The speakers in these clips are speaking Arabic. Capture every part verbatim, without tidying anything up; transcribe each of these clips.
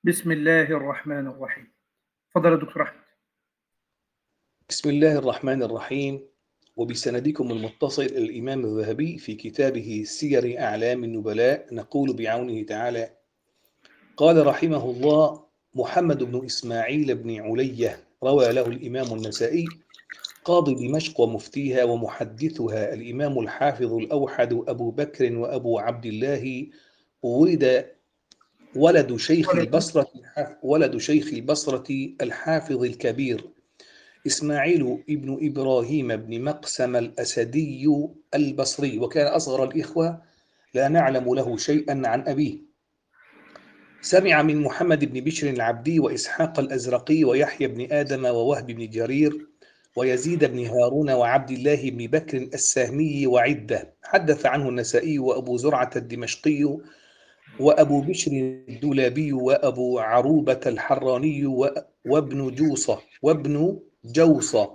بسم الله الرحمن الرحيم. تفضل يا دكتور أحمد. بسم الله الرحمن الرحيم. وبسندكم المتصل الإمام الذهبي في كتابه سير أعلام النبلاء نقول بعونه تعالى: قال رحمه الله: محمد بن إسماعيل بن علية روى له الإمام النسائي قاضي دمشق ومفتيها ومحدثها الإمام الحافظ الأوحد أبو بكر وأبو عبد الله، ولد ولد شيخ ولد البصرة ولد شيخ البصرة الحافظ الكبير إسماعيل ابن إبراهيم بن مقسم الأسدي البصري، وكان أصغر الإخوة، لا نعلم له شيئا عن أبيه. سمع من محمد بن بشر العبدي وإسحاق الأزرقي ويحيى بن آدم ووهب بن جرير ويزيد بن هارون وعبد الله بن بكر السهمي وعدة. حدث عنه النسائي وأبو زرعة الدمشقي وأبو بشر الدولابي وأبو عروبة الحراني وابن جوصة وابن جوصة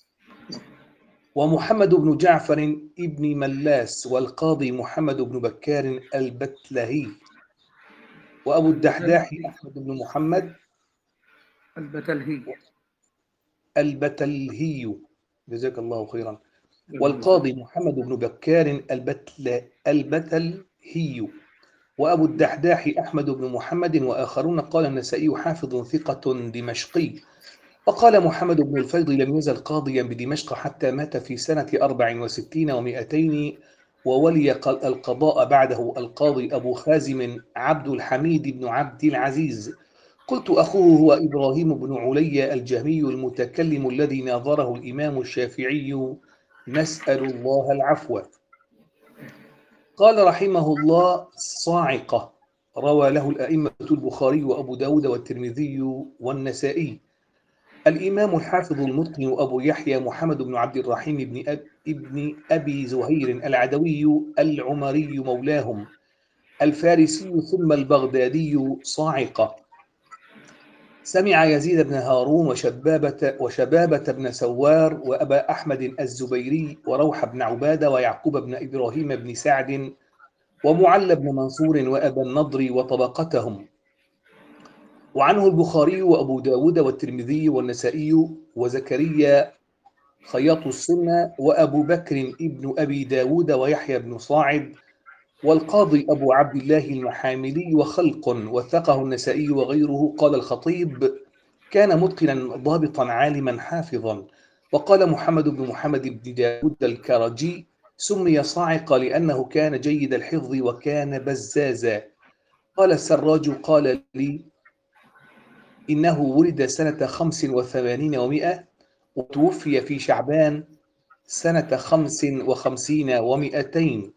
ومحمد بن جعفر ابن ملاس والقاضي محمد بن بكار البتلهي وأبو الدحداح أحمد بن محمد البتلهي البتلهي، جزاك الله خيرا، والقاضي محمد بن بكار البتل البتلهي وأبو الدحداح أحمد بن محمد وآخرون. قال النسائي: حافظ ثقة دمشقي. وقال محمد بن الفيض: لم يزل قاضيا بدمشق حتى مات في سنة أربع وستين ومائتين، وولي القضاء بعده القاضي أبو خازم عبد الحميد بن عبد العزيز. قلت: أخوه هو إبراهيم بن علي الجهمي المتكلم الذي ناظره الإمام الشافعي، نسأل الله العفو. قال رحمه الله: صاعقة روى له الأئمة البخاري وأبو داود والترمذي والنسائي. الإمام الحافظ المتقن أبو يحيى محمد بن عبد الرحيم بن, أب ابن أبي زهير العدوي العمري مولاهم الفارسي ثم البغدادي صاعقة. سمع يزيد بن هارون وشبابة, وشبابة بن سوار وأبا أحمد الزبيري وروح بن عبادة ويعقوب بن إبراهيم بن سعد ومعل بن منصور وأبا النضر وطبقتهم. وعنه البخاري وأبو داود والترمذي والنسائي وزكريا خياط السنة وأبو بكر ابن أبي داود ويحيى بن صاعد والقاضي أبو عبد الله المحاملي وخلق، وثقه النسائي وغيره. قال الخطيب: كان متقنا ضابطا عالما حافظا. وقال محمد بن محمد بن داود الكرجي: سمي صاعقة لأنه كان جيد الحفظ وكان بزازا. قال السراج: قال لي إنه ولد سنة خمس وثمانين ومائة وتوفي في شعبان سنة خمس وخمسين ومائتين.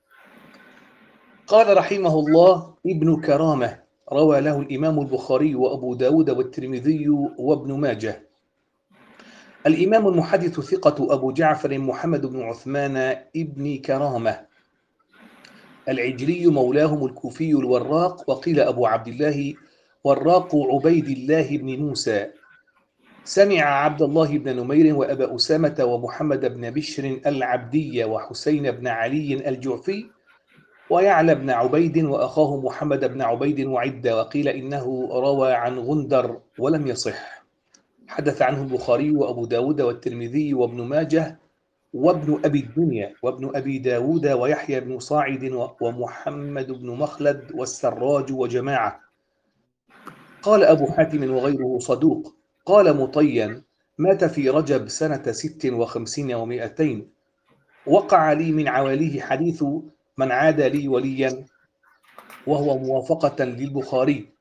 قال رحمه الله: ابن كرامة روى له الإمام البخاري وأبو داود والترمذي وابن ماجه. الإمام المحدث ثقة أبو جعفر محمد بن عثمان ابن كرامة العجلي مولاهم الكوفي الوراق، وقيل أبو عبد الله وراق عبيد الله بن موسى. سمع عبد الله بن نمير وأبا أسامة ومحمد بن بشر العبدية وحسين بن علي الجعفي ويعلى بن عبيد وأخاه محمد بن عبيد وعدة، وقيل إنه روى عن غندر ولم يصح. حدث عنه البخاري وأبو داود والترمذي وابن ماجه وابن أبي الدنيا وابن أبي داود ويحيى بن صاعد ومحمد بن مخلد والسراج وجماعة. قال أبو حاتم وغيره صدوق. قال مطين: مات في رجب سنة ست وخمسين ومائتين. وقع لي من عواليه حديث من عاد لي وليا، وهو موافقة للبخاري.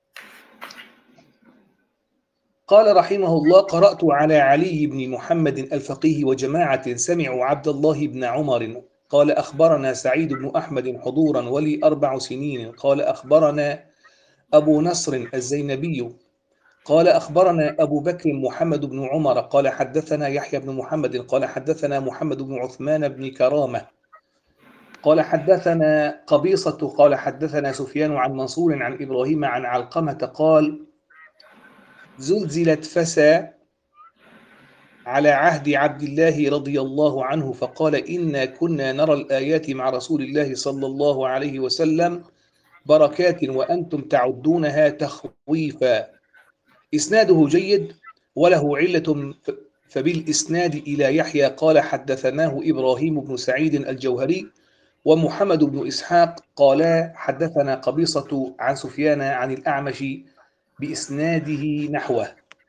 قال رحمه الله: قرأت على علي بن محمد الفقيه وجماعة سمعوا عبد الله بن عمر قال: أخبرنا سعيد بن أحمد حضورا ولي أربع سنين. قال: أخبرنا أبو نصر الزينبي قال: أخبرنا أبو بكر محمد بن عمر قال: حدثنا يحيى بن محمد قال: حدثنا محمد بن عثمان بن كرامة قال: حدثنا قبيصة قال: حدثنا سفيان عن منصور عن إبراهيم عن علقمة قال: زلزلت فسا على عهد عبد الله رضي الله عنه، فقال: إنا كنا نرى الآيات مع رسول الله صلى الله عليه وسلم بركات وأنتم تعدونها تخويفا. إسناده جيد وله علة، فبالإسناد إلى يحيى قال حدثناه إبراهيم بن سعيد الجوهري ومحمد بن إسحاق قالا حدثنا قبيصة عن سفيان عن الأعمش بإسناده نحوه.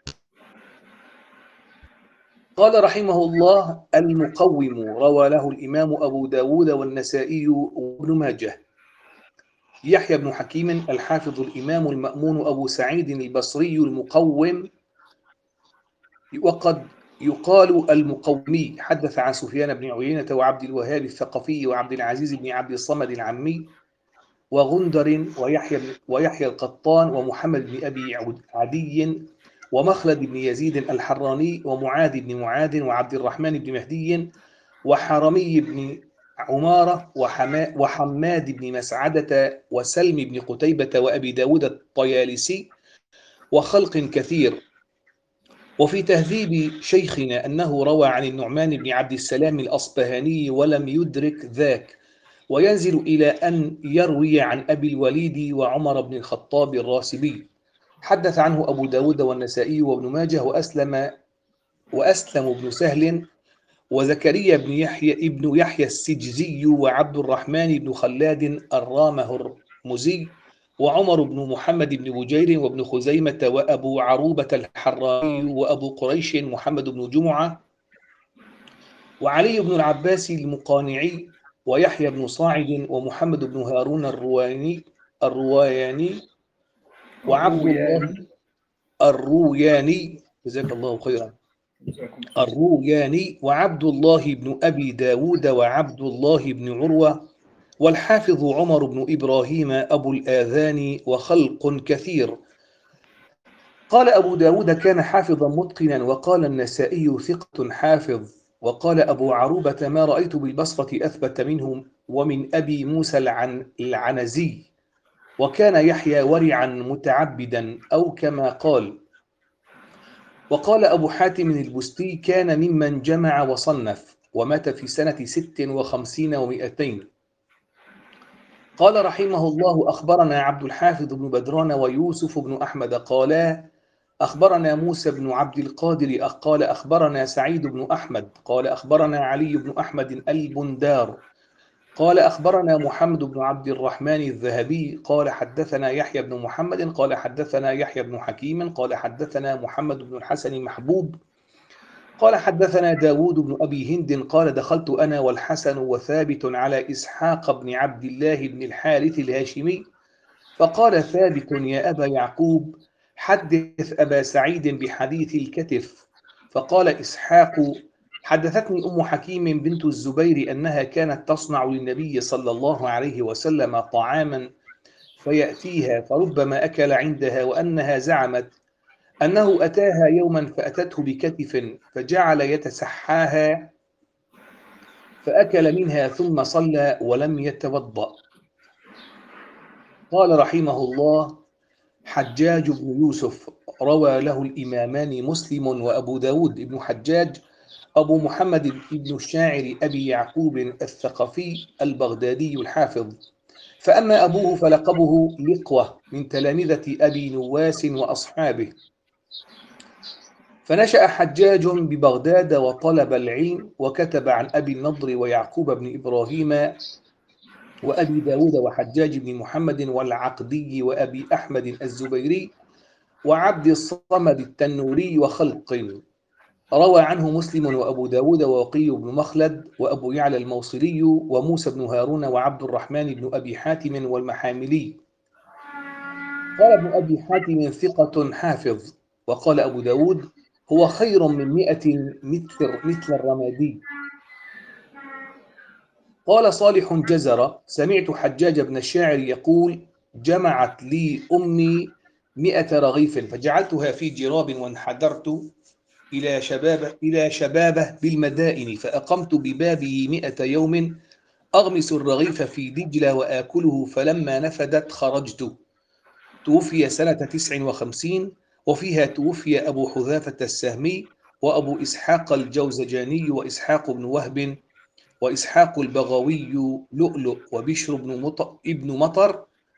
قال رحمه الله: المقوم روى له الإمام أبو داود والنسائي وابن ماجه. يحيى بن حكيم الحافظ الإمام المأمون أبو سعيد البصري المقوم، وقد يقال المقومي، حدث عن سفيان بن عيينة وعبد الوهاب الثقفي وعبد العزيز بن عبد الصمد العمي وغندر ويحيى, ويحيى القطان ومحمد بن أبي عدي ومخلد بن يزيد الحراني ومعاذ بن معاذ وعبد الرحمن بن مهدي وحرمي بن عمارة وحماد بن مسعدة وسلم بن قتيبة وأبي داود الطيالسي وخلق كثير. وفي تهذيب شيخنا أنه روى عن النعمان بن عبد السلام الأصبهاني ولم يدرك ذاك، وينزل إلى أن يروي عن أبي الوليد وعمر بن الخطاب الراسبي. حدث عنه أبو داود والنسائي وابن ماجه وأسلم وأسلم بن سهل وزكريا بن يحيى ابن يحيى السجزي وعبد الرحمن بن خلاد الرامهرمزي وعمر بن محمد بن بجير وابن خزيمة وأبو عروبة الحراني وأبو قريش محمد بن جمعة وعلي بن العباس المقانعي ويحيى بن صاعد ومحمد بن هارون الرواني الروياني وعبد الله الروياني جزاك الله خيرا الروياني وعبد الله بن أبي داود وعبد الله بن عروة والحافظ عمر بن إبراهيم أبو الآذان وخلق كثير. قال أبو داود كان حافظا متقنا، وقال النسائي ثقة حافظ، وقال أبو عروبة ما رأيت بالبصرة أثبت منه ومن أبي موسى العن العنزي، وكان يحيى ورعا متعبدا أو كما قال. وقال أبو حاتم البستي كان ممن جمع وصنف، ومات في سنة ست وخمسين ومئتين. قال رحمه الله: أخبرنا عبد الحافظ بن بدران ويوسف بن أحمد قالا أخبرنا موسى بن عبد القادر قال أخبرنا سعيد بن أحمد قال أخبرنا علي بن أحمد البندار قال أخبرنا محمد بن عبد الرحمن الذهبي قال حدثنا يحيى بن محمد قال حدثنا يحيى بن حكيم قال حدثنا محمد بن الحسن محبوب قال حدثنا داود بن أبي هند قال دخلت أنا والحسن وثابت على إسحاق بن عبد الله بن الحارث الهاشمي، فقال ثابت يا أبا يعقوب حدث أبا سعيد بحديث الكتف. فقال إسحاق حدثتني أم حكيم بنت الزبير أنها كانت تصنع للنبي صلى الله عليه وسلم طعاما فيأتيها فربما أكل عندها، وأنها زعمت أنه أتاها يوما فأتته بكتف فجعل يتسحاها فأكل منها ثم صلى ولم يتوضأ. قال رحمه الله: حجاج بن يوسف روى له الإمامان مسلم وأبو داود بن حجاج أبو محمد بن الشاعر أبي يعقوب الثقفي البغدادي الحافظ. فأما أبوه فلقبه لقوة من تلامذة أبي نواس وأصحابه. فنشأ حجاج ببغداد وطلب العلم، وكتب عن أبي النضر ويعقوب بن إبراهيم وأبي داود وحجاج بن محمد والعقدي وأبي أحمد الزبيري وعبد الصمد التنوري وخلق. روى عنه مسلم وأبو داود ووقي بن مخلد وأبو يعلى الموصلي وموسى بن هارون وعبد الرحمن بن أبي حاتم والمحاملي. قال ابن أبي حاتم ثقة حافظ. وقال أبو داود هو خير من مئة مثل, مثل الرمادي. قال صالح جزر سمعت حجاج بن الشاعر يقول جمعت لي أمي مئة رغيف فجعلتها في جراب وانحدرت إلى شبابه, إلى شبابه بالمدائن فأقمت ببابه مئة يوم أغمس الرغيف في دجلة وآكله، فلما نفدت خرجت. توفي سنة تسع وخمسين، وفيها توفي أبو حذافة السهمي وأبو إسحاق الجوزجاني وإسحاق بن وهب وإسحاق البغوي لؤلؤ وبشر بن مطر, ابن مطر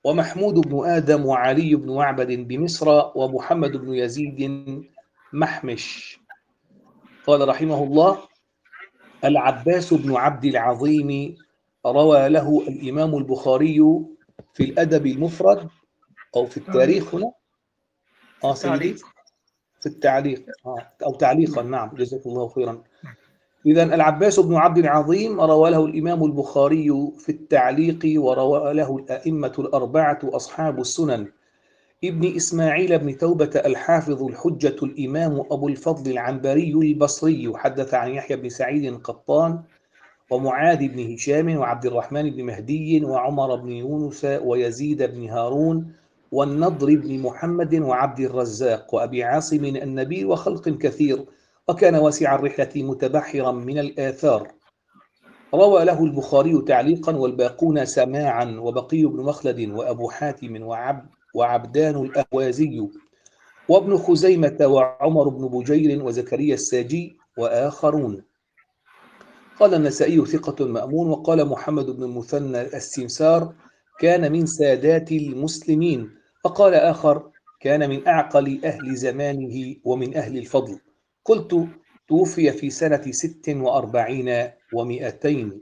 ومحمود بن آدم وعلي بن معبد بمصر ومحمد بن يزيد محمش. قال رحمه الله: العباس بن عبد العظيم روى له الإمام البخاري في الأدب المفرد أو في التاريخ هنا آه سيدي في التعليق آه أو تعليقا. نعم جزاك الله خيرا. إذا العباس بن عبد العظيم روى له الإمام البخاري في التعليق، وروى له الأئمة الأربعة أصحاب السنن: ابن إسماعيل بن توبة الحافظ الحجة الإمام أبو الفضل العنبري البصري حدث عن يحيى بن سعيد القطان ومعاذ بن هشام وعبد الرحمن بن مهدي وعمر بن يونس ويزيد بن هارون والنضر بن محمد وعبد الرزاق وأبي عاصم النبي وخلق كثير، وكان واسع الرحلة متبحرا من الآثار. روى له البخاري تعليقا والباقون سماعا، وبقي بن مخلد وأبو حاتم وعبد وعبدان الأهوازي وابن خزيمة وعمر بن بجير وزكريا الساجي وآخرون. قال النسائي: ثقة مأمون. وقال محمد بن المثنى السمسار: كان من سادات المسلمين. وقال آخر: كان من أعقل أهل زمانه ومن أهل الفضل. قلت: توفي في سنة ست وأربعين ومئتين.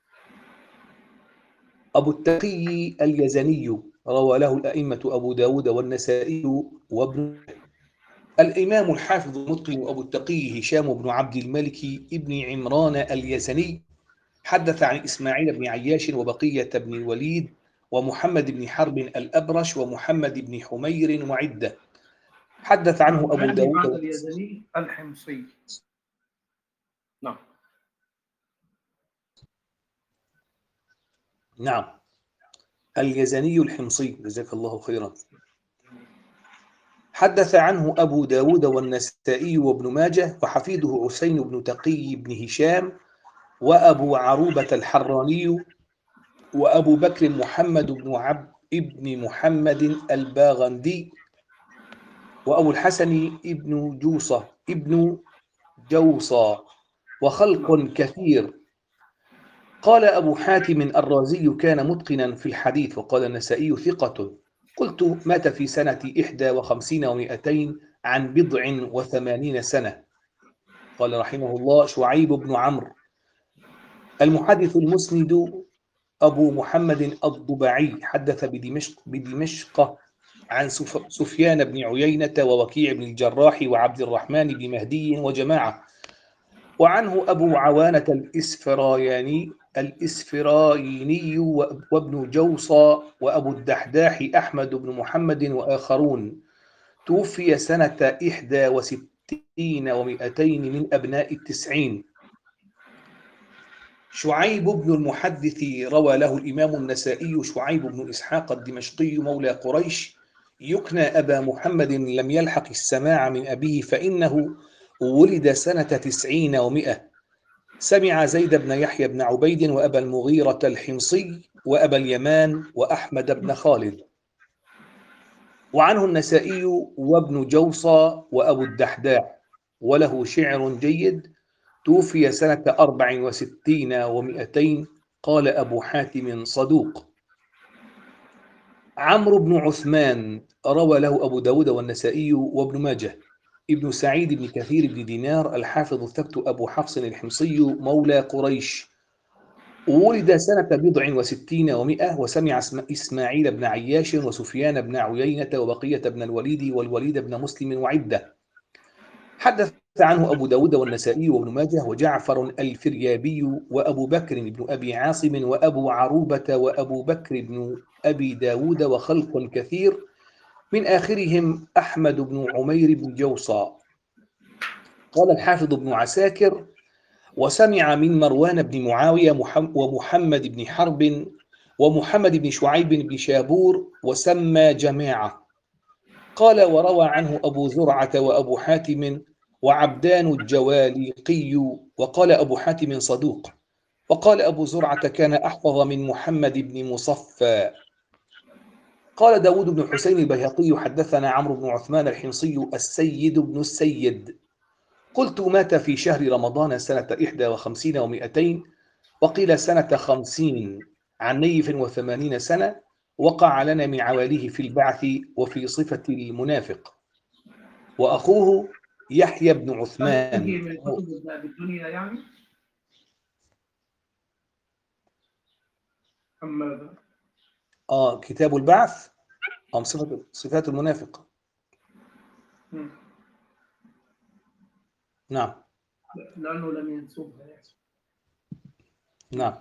أبو التقي اليزني روى له الأئمة أبو داود والنسائي وابن الإمام الحافظ المتقن أبو التقي هشام بن عبد الملك ابن عمران اليزني حدث عن إسماعيل بن عياش وبقية بن الوليد ومحمد بن حرب الأبرش ومحمد بن حمير وعدة. حدث عنه أبو داود اليزني الحمصي. نعم نعم اليزني الحمصي جزاك الله خيرا. حدث عنه أبو داود والنسائي وابن ماجه وحفيده حسين بن تقي بن هشام وأبو عروبة الحراني وأبو بكر محمد بن عبد ابن محمد الباغندي وأبو الحسن ابن جوصة ابن جوصة وخلق كثير. قال أبو حاتم الرازي: كان متقنا في الحديث. وقال النسائي: ثقة. قلت: مات في سنة إحدى وخمسين ومئتين عن بضع وثمانين سنة. قال رحمه الله: شعيب بن عمرو المحدث المسند أبو محمد الضبعي حدث بدمشق, بدمشق عن سفيان بن عيينة ووكيع بن الجراح وعبد الرحمن بن مهدي وجماعة. وعنه أبو عوانة الإسفراياني الإسفرايني وابن جوصى وأبو الدحداح أحمد بن محمد وآخرون. توفي سنة إحدى وستين ومئتين من أبناء التسعين. شعيب بن المحدث روى له الإمام النسائي: شعيب بن إسحاق الدمشقي مولى قريش يكنى أبا محمد، لم يلحق السماع من أبيه فإنه ولد سنة تسعين ومئة. سمع زيد بن يحيى بن عبيد وأبا المغيرة الحمصي وأبا اليمان وأحمد بن خالد. وعنه النسائي وابن جوصى وأبو الدحداح وله شعر جيد. توفي سنة أربع وستين ومئتين. قال أبو حاتم: صدوق. عمرو بن عثمان روى له أبو داود والنسائي وابن ماجه. ابن سعيد بن كثير بن دينار الحافظ الثبت أبو حفص الحمصي مولى قريش ولد سنة بضع وستين ومئة. وسمع إسماعيل بن عياش وسفيان بن عيينة وبقية بن الوليد والوليد بن مسلم وعدة. حدث عنه أبو داود والنسائي وابن ماجه وجعفر الفريابي وأبو بكر بن أبي عاصم وأبو عروبة وأبو بكر بن أبي داود وخلق كثير، من آخرهم أحمد بن عمير بن جوصى. قال الحافظ بن عساكر: وسمع من مروان بن معاوية ومحمد بن حرب ومحمد بن شعيب بن شابور وسمى جماعة. قال: وروى عنه أبو زرعة وأبو حاتم وعبدان الجواليقي. وقال أبو حاتم: صدوق. وقال أبو زرعة: كان أحفظ من محمد بن مصفى. قال داود بن حسين البيهقي: حدثنا عمرو بن عثمان الحمصي السيد بن السيد. قلت: مات في شهر رمضان سنة إحدى وخمسين ومئتين، وقيل سنة خمسين عن نيف وثمانين سنة. وقع لنا من عواليه في البعث وفي صفة المنافق. وأخوه يحيى بن هذه عثمان. من كتب ابن أبي الدنيا يعني أم ماذا؟ آه كتاب البعث أم صفة صفات المنافق. مم. نعم لأنه لم ينسبها يعني. نعم.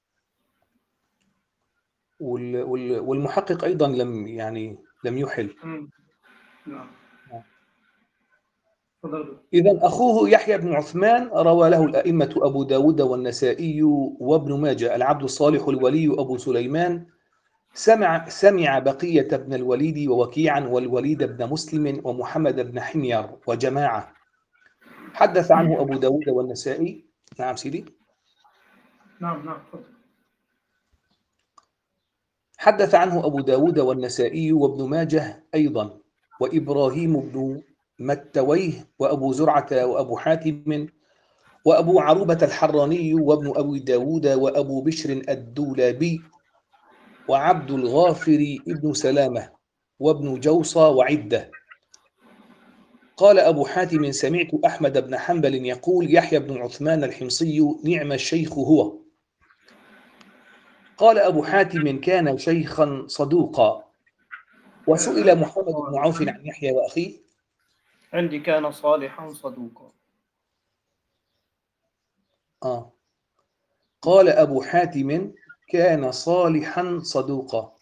وال- وال- والمحقق أيضا لم يعني لم يحل. مم. نعم. نعم. تفضل. إذن أخوه يحيى بن عثمان روى له الأئمة أبو داود والنسائي وابن ماجه. العبد الصالح الولي أبو سليمان سمع سمع بقية بن الوليد ووكيعا والوليد بن مسلم ومحمد بن حمير وجماعة. حدث عنه أبو داود والنسائي. نعم سيدي. نعم نعم تفضل. حدث عنه أبو داود والنسائي وابن ماجه أيضا، وإبراهيم بن متويه وأبو زرعة وأبو حاتم وأبو عروبة الحراني وابن أبي داود وأبو بشر الدولابي وعبد الغافر ابن سلامة وابن جوصى وعدة. قال أبو حاتم سمعت أحمد بن حنبل يقول يحيى بن عثمان الحمصي نعم الشيخ هو. قال أبو حاتم كان شيخا صدوقا. وسئل عندي محمد بن عوف صالحا عن يحيى وأخيه. عندي كان صالحا صدوقا. آه. قال أبو حاتم كان صالحا صدوقا.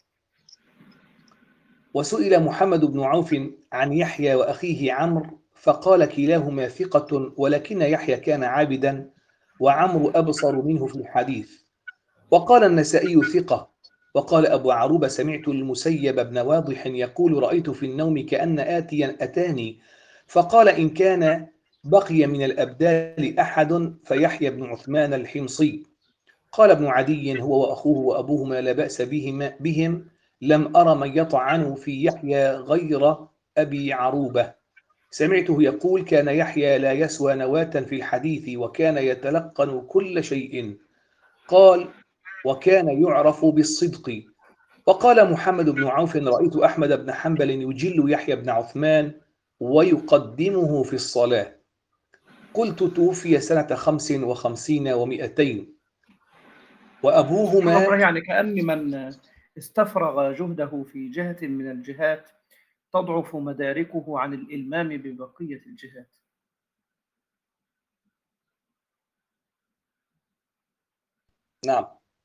وسئل محمد بن عوف عن يحيى وأخيه عمرو فقال كلاهما ثقة ولكن يحيى كان عابدا وعمرو أبصر منه في الحديث. وقال النسائي ثقة. وقال أبو عروبة سمعت المسيب بن واضح يقول رأيت في النوم كأن آتيا أتاني فقال إن كان بقي من الأبدال أحد فيحيى بن عثمان الحمصي. قال ابن عدي هو وأخوه وأبوهما لا بأس بهم, بهم لم أر من يطعن في يحيى غير أبي عروبة. سمعته يقول كان يحيى لا يسوى نواة في الحديث وكان يتلقن كل شيء. قال وكان يعرف بالصدق. وقال محمد بن عوف رأيت أحمد بن حنبل يجل يحيى بن عثمان ويقدمه في الصلاة. قلت توفي سنة خمس وخمسين ومئتين وأبوهما. يعني كأن من استفرغ جهده في جهة من الجهات تضعف مداركه عن الإلمام ببقية الجهات. نعم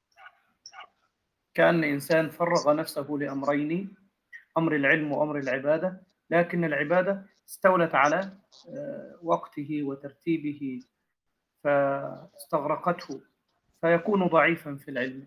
كأن إنسان فرغ نفسه لأمرين، أمر العلم وأمر العبادة، لكن العبادة استولت على وقته وترتيبه فاستغرقته فيكون ضعيفا في العلم.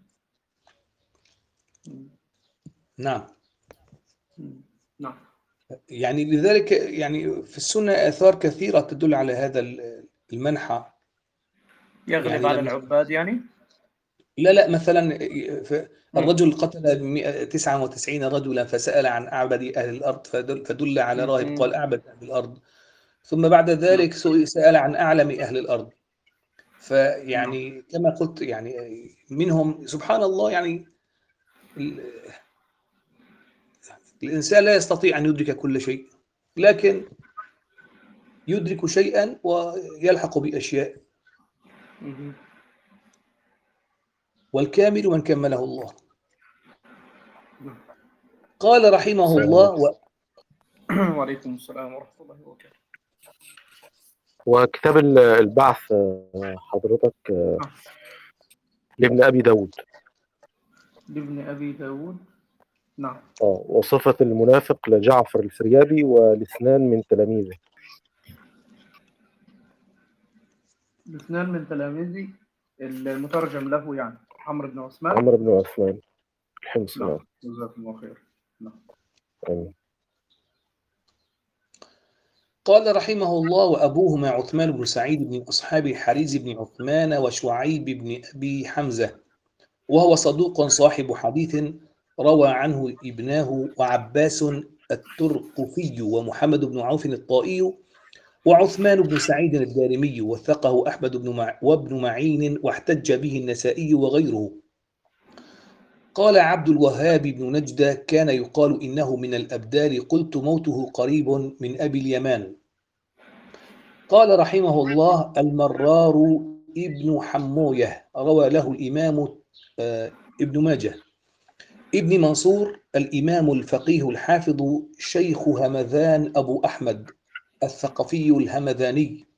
نعم نعم. يعني لذلك يعني في السنة آثار كثيرة تدل على هذا المنحى. يغلب يعني على لما العباد يعني. لا لا مثلا مم. الرجل قتل تسعة وتسعين رجلا فسأل عن أعبد أهل الأرض فدل, فدل على راهب مم. قال أعبد أهل الأرض. ثم بعد نعم. ذلك سأل عن أعلم أهل الأرض نعم. فيعني كما قلت يعني منهم سبحان الله يعني الإنسان لا يستطيع أن يدرك كل شيء لكن يدرك شيئا ويلحق بأشياء. مم. والكامل من كمله الله. نعم. قال رحمه الله و... وعليكم السلام ورحمة الله وبركاته. وكتاب البعث حضرتك نعم. لابن أبي داود. لابن أبي داود. نعم. اه وصفة المنافق لجعفر الفريابي والاثنان من تلاميذه. الاثنان من تلاميذي المترجم له يعني عمرو بن عثمان. عمرو بن عثمان الحمصي. نعم جزاكم الله خير. نعم. آمين. قال رحمه الله وأبوهما عثمان بن سعيد بن أصحاب الحريز بن عثمان وشعيب بن أبي حمزة وهو صدوق صاحب حديث روى عنه ابناه وعباس الترقفي ومحمد بن عوف الطائي وعثمان بن سعيد الدارمي وثقه أحمد بن مع وابن معين واحتج به النسائي وغيره. قال عبد الوهاب بن نجدة: كان يقال إنه من الأبدال، قلت موته قريب من أبي اليمان. قال رحمه الله: المرار ابن حموية، روى له الإمام آه ابن ماجه. ابن منصور الإمام الفقيه الحافظ شيخ همذان أبو أحمد الثقفي الهمذاني،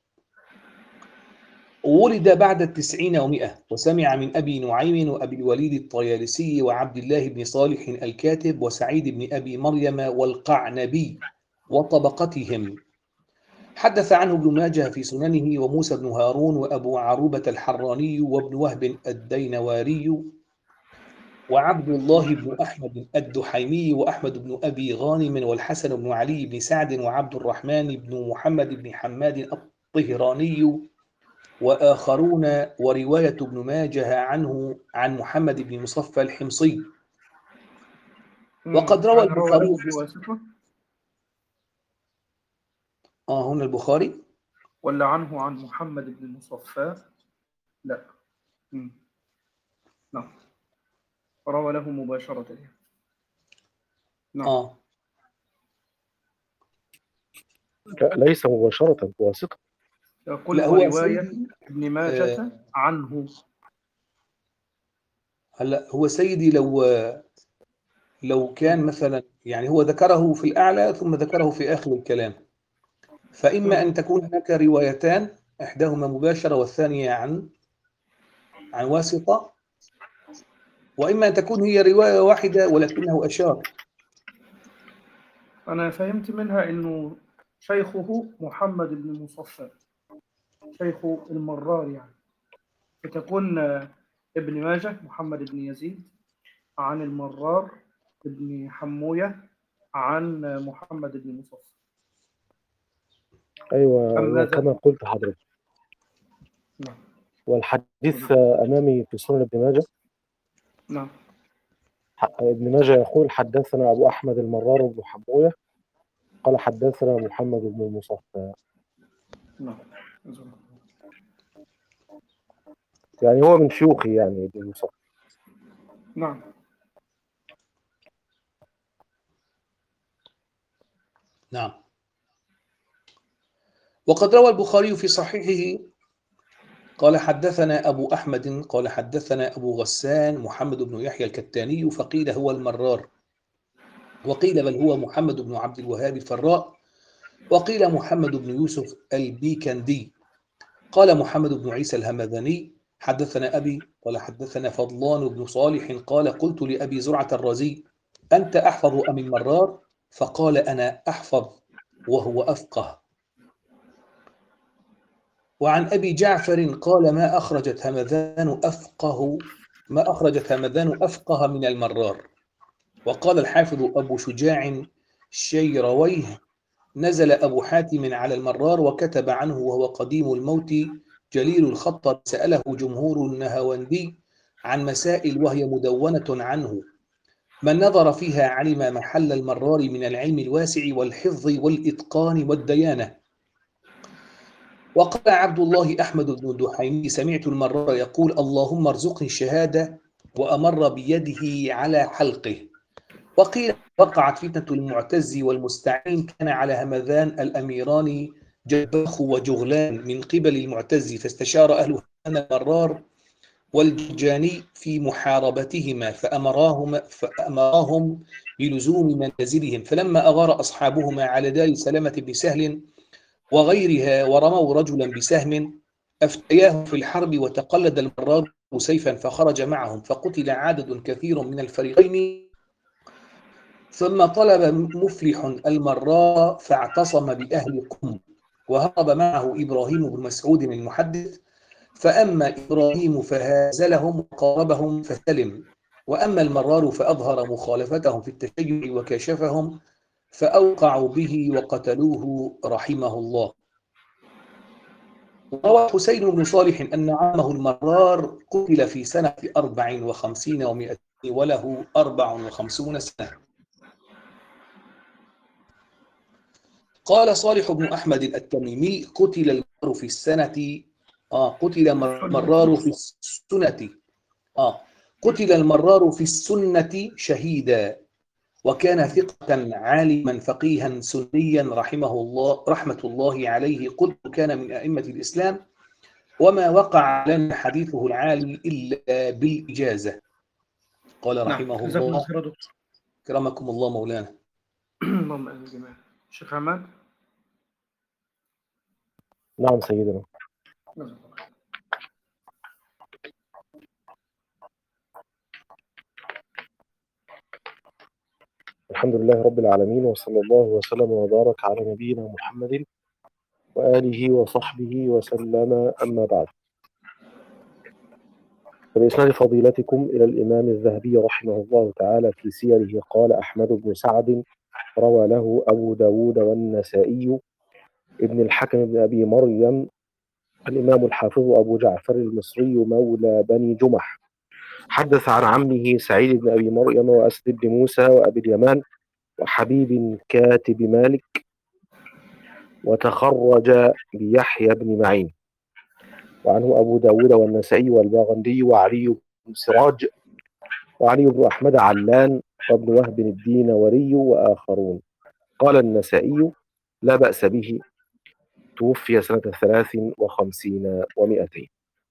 ولد بعد التسعين ومئة، وسمع من أبي نعيم وأبي الوليد الطيالسي وعبد الله بن صالح الكاتب وسعيد بن أبي مريم والقعنبي وطبقتهم. حدث عنه ابن ماجه في سننه، وموسى بن هارون وأبو عروبة الحراني وابن وهب الدينواري وعبد الله بن أحمد الدحيمي وأحمد بن أبي غانم والحسن بن علي بن سعد وعبد الرحمن بن محمد بن حماد الطهراني وآخرون، ورواية ابن ماجه عنه عن محمد بن مصفى الحمصي. وقد روى البخاري بواسطة آه هنا البخاري ولا عنه عن محمد بن مصفى؟ لا. مم. نعم، روى له مباشرة. نعم. آه لا، ليس مباشرة، بواسطة. يقول لا، هو ورواية سيدي ابن ماجة آه عنه. هلا هو سيدي لو لو كان مثلا، يعني هو ذكره في الأعلى ثم ذكره في آخر الكلام، فإما أن تكون هناك روايتان، إحداهما مباشرة والثانية عن عن واسطة، وإما أن تكون هي رواية واحدة ولكنه أشار. أنا فهمت منها إنه شيخه محمد بن مصفى، شيخ المرار يعني، فتكون ابن ماجه محمد بن يزيد عن المرار ابن حموية عن محمد بن مصفى. أيوة كما قلت حضرتك. نعم. والحديث أمامي في سنن ابن ماجه. نعم. ابن ماجه يقول: حدثنا أبو أحمد المرار بن حموية قال حدثنا محمد بن المصفى. نعم. يعني هو من شيوخي يعني ابن المصفى. نعم. نعم. وقد روى البخاري في صحيحه قال: حدثنا أبو أحمد قال حدثنا أبو غسان محمد بن يحيى الكتاني، فقيل هو المرار، وقيل بل هو محمد بن عبد الوهاب الفراء، وقيل محمد بن يوسف البيكندي. قال محمد بن عيسى الهمذاني: حدثنا أبي قال حدثنا فضلان بن صالح قال: قلت لأبي زرعة الرازي: أنت أحفظ أم المرار؟ فقال: أنا أحفظ وهو أفقه. وعن أبي جعفر قال: ما أخرجت همذان أفقه ما أخرجت همذان أفقه من المرار. وقال الحافظ أبو شجاع الشيرويه: نزل أبو حاتم على المرار وكتب عنه وهو قديم الموت جليل الخطر، سأله جمهور النهاوندي عن مسائل وهي مدونة عنه، من نظر فيها علم محل المرار من العلم الواسع والحفظ والإتقان والديانة. وقال عبد الله أحمد بن الدحيمي: سمعت المرار يقول: اللهم ارزقني الشهادة، وأمر بيده على حلقه. وقيل وقعت فتنة المعتز والمستعين، كان على همذان الأميران جباخ وجغلان من قبل المعتز، فاستشار أهل همذان المرار والجرجاني في محاربتهما، فأمراهم, فأمراهم بلزوم منازلهم، فلما أغار أصحابهما على دار سلمة بن سهل وغيرها ورموا رجلا بسهم أفتياه في الحرب، وتقلد المرار سيفا فخرج معهم، فقتل عدد كثير من الفريقين. ثم طلب مفلح المرار فاعتصم بأهل قم، وهرب معه إبراهيم بن مسعود المحدث، فأما إبراهيم فهازلهم وقاربهم فسلم، وأما المرار فأظهر مخالفتهم في التشيع وكشفهم فأوقعوا به وقتلوه رحمه الله. روى حسين بن صالح أن عمه المرار قتل في سنة أربع وخمسين ومائتين وله أربع وخمسون سنة. قال صالح بن أحمد التميمي: قتل المرار في السنة آه قتل مرار في السنة آه قتل المرار في السنة شهيدا، وكان ثقة عالما فقيها سنيا رحمه الله رحمة الله عليه، قلت كان من أئمة الإسلام، وما وقع لنا حديثه العالي إلا بالإجازة. قال رحمه نعم، جزاكم الله الله. خير يا دكتور. كرمكم الله مولانا. اللهم امين جميعا. شيخ عماد. نعم سيدنا. جزاك الله خير. الحمد لله رب العالمين، وصلى الله وسلم وبارك على نبينا محمد وآله وصحبه وسلم، أما بعد. فبإسناد فضيلتكم إلى الإمام الذهبي رحمه الله تعالى في سيره قال: أحمد بن سعد روى له أبو داود والنسائي، ابن الحكم بن أبي مريم الإمام الحافظ أبو جعفر المصري مولى بني جمح، حدث عن عمه سعيد بن أبي مريم وأسد بن موسى وأبي اليمان وحبيب كاتب مالك، وتخرج بيحيى بن معين. وعنه أبو داود والنسائي والباغندي وعلي بن سراج وعلي بن أحمد علان وابن وهب الدينوري وآخرون. قال النسائي: لا بأس به، توفي سنة ثلاث وخمسين ومائتين.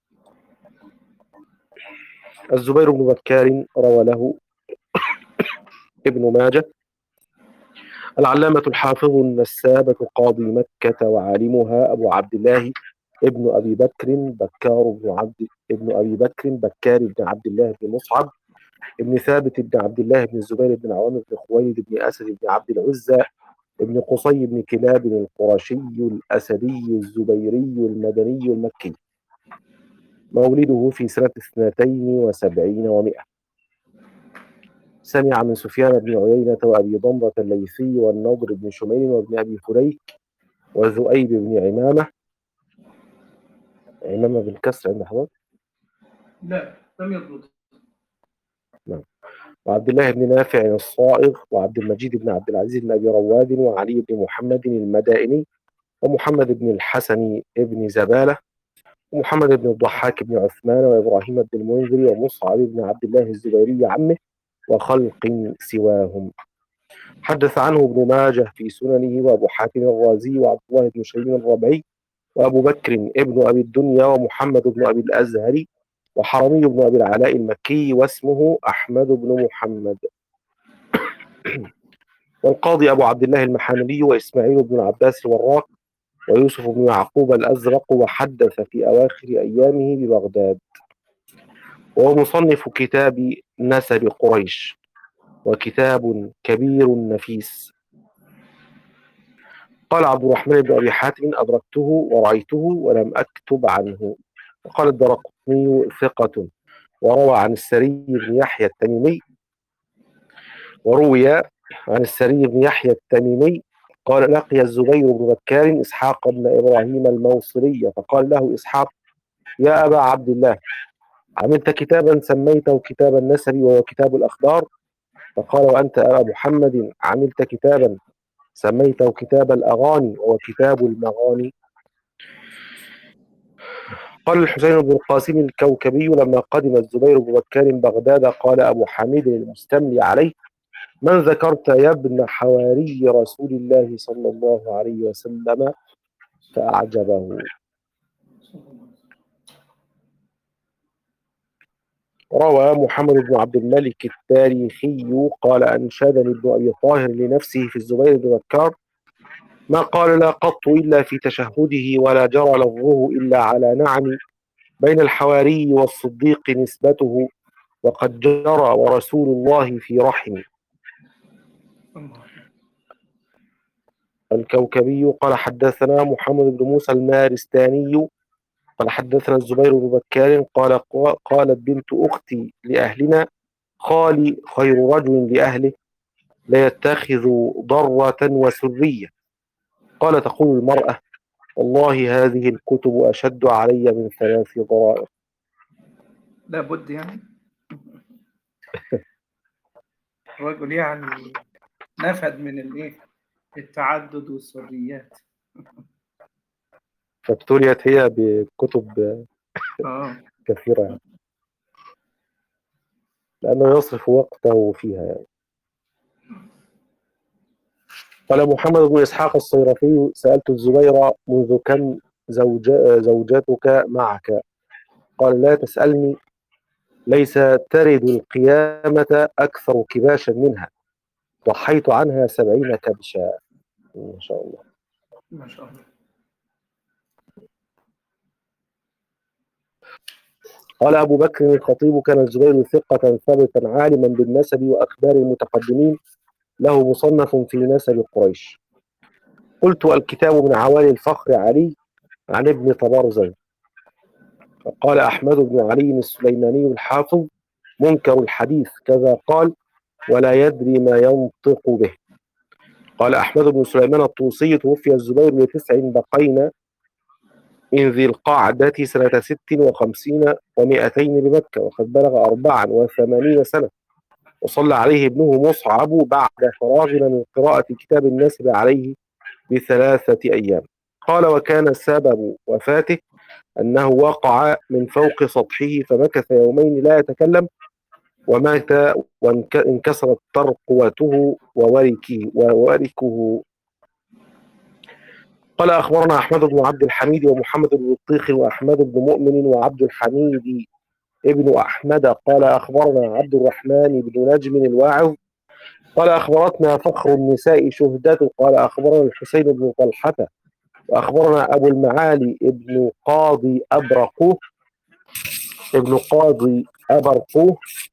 الزبير بن بكار روى له ابن ماجه. العلامة الحافظ النسابة قاضي مكة وعالمها أبو عبد الله ابن أبي بكر بكار بن عبد ابن أبي بكر بكار بن عبد الله بن مصعب ابن ثابت بن عبد الله بن الزبير بن عوام بن خويلد بن أسد بن عبد العزى ابن قصي بن كلاب القرشي الأسدي الزبيري المدني المكي، مولده في سنة اثنتين وسبعين ومائة. سمع من سفيان بن عيينة وأبي ضمرة الليثي والنضر بن شميل وابن أبي فليك وذؤيب بن عمامة. عمامة بالكسر عند حضرتك؟ لا، لم يضبط. نعم. وعبد الله بن نافع الصائغ وعبد المجيد بن عبد العزيز بن أبي رواد وعلي بن محمد المدائني ومحمد بن الحسن بن زبالة ومحمد بن الضحاك بن عثمان وإبراهيم بن المنذر ومصعب بن عبد الله الزبيري عمه وخلق سواهم. حدث عنه ابن ماجه في سننه وأبو حاتم الرازي وعبد الله بن شيبين الربعي وأبو بكر ابن أبي الدنيا ومحمد بن أبي الأزهري وحرمي بن أبي العلاء المكي، واسمه أحمد بن محمد. والقاضي أبو عبد الله المحاملي وإسماعيل بن العباس الوراق ويوسف بن يعقوب الأزرق، وحدث في أواخر أيامه ببغداد، وهو مصنف كتاب نسب قريش، وكتاب كبير نفيس. قال عبد الرحمن بن أبي حاتم: أدركته ورأيته ولم أكتب عنه. وقال الدرقطني: ثقة. وروى عن السري بن يحيى التميمي وروي عن السري بن يحيى التميمي قال: لقي الزبير بن بكار إسحاق بن إبراهيم الموصلي، فقال له إسحاق: يا أبا عبد الله، عملت كتابا سميته كتاب النسب وهو كتاب الأخبار؟ فقال: وأنت أبا محمد عملت كتابا سميته كتاب الأغاني وهو كتاب المغاني؟ قال الحسين بن القاسم الكوكبي: لما قدم الزبير بن بكار بغداد قال أبو حميد المستملي عليه: من ذكرت يا ابن حواري رسول الله صلى الله عليه وسلم؟ فأعجبه. روى محمد بن عبد الملك التاريخي قال: أنشدني ابن أبي طاهر لنفسه في الزبير بن بكار ما قال لا قط إلا في تشهده، ولا جرى لفظه إلا على نعم، بين الحواري والصديق نسبته، وقد جرى ورسول الله في رحم. الكوكبي قال: حدثنا محمد بن موسى المارستاني قال: حدثنا الزبير بن بكار قال: قالت بنت أختي لأهلنا: خالي خير رجل لأهله، لا يتخذ ضرة وسرية. قال: تقول المرأة: والله هذه الكتب أشد علي من ثلاث ضرائر. لا بد يعني. الرجل يعني نفد من الايه التعدد والسريات. فابتليت هي بكتب اه كثيرة يعني. لأنه يصرف وقته فيها يعني. قال محمد بن إسحاق الصيرفي: سألت الزبير: منذ كم زوج زوجتك معك؟ قال: لا تسألني، ليس ترد القيامة أكثر كباشا منها، ضحيت عنها سبعين كبشا. ما شاء الله. ما شاء الله. قال أبو بكر الخطيب: كان الزبير ثقة ثابتا عالما بالنسب وأخبار المتقدمين، له مصنف في نسب قريش. قلت: الكتاب من عوالي الفخر علي عن ابن طبرزين. قال أحمد بن علي السليماني الحافظ: منكر الحديث كذا قال، ولا يدري ما ينطق به. قال أحمد بن سليمان الطوسي: توفي الزبير بتسع بقين من ذي القعدة سنة ست وخمسين ومائتين بمكة، وقد بلغ أربعا وثمانين سنة، وصلى عليه ابنه مصعب بعد فراغنا من قراءة كتاب الناسب عليه بثلاثة أيام. قال: وكان سبب وفاته أنه وقع من فوق سطحه فمكث يومين لا يتكلم، ومات وانكسرت ترقوته ووركه ووركه. قال: أخبرنا أحمد بن عبد الحميد ومحمد بن الطيخ وأحمد بن مؤمن وعبد الحميد ابن أحمد. قال: أخبرنا عبد الرحمن بن نجم الواعظ. قال: أخبرتنا فخر النساء شهدة. قال: أخبرنا الحسين بن طلحة. وأخبرنا أبو المعالي ابن قاضي أبرقوه ابن قاضي أبرقوه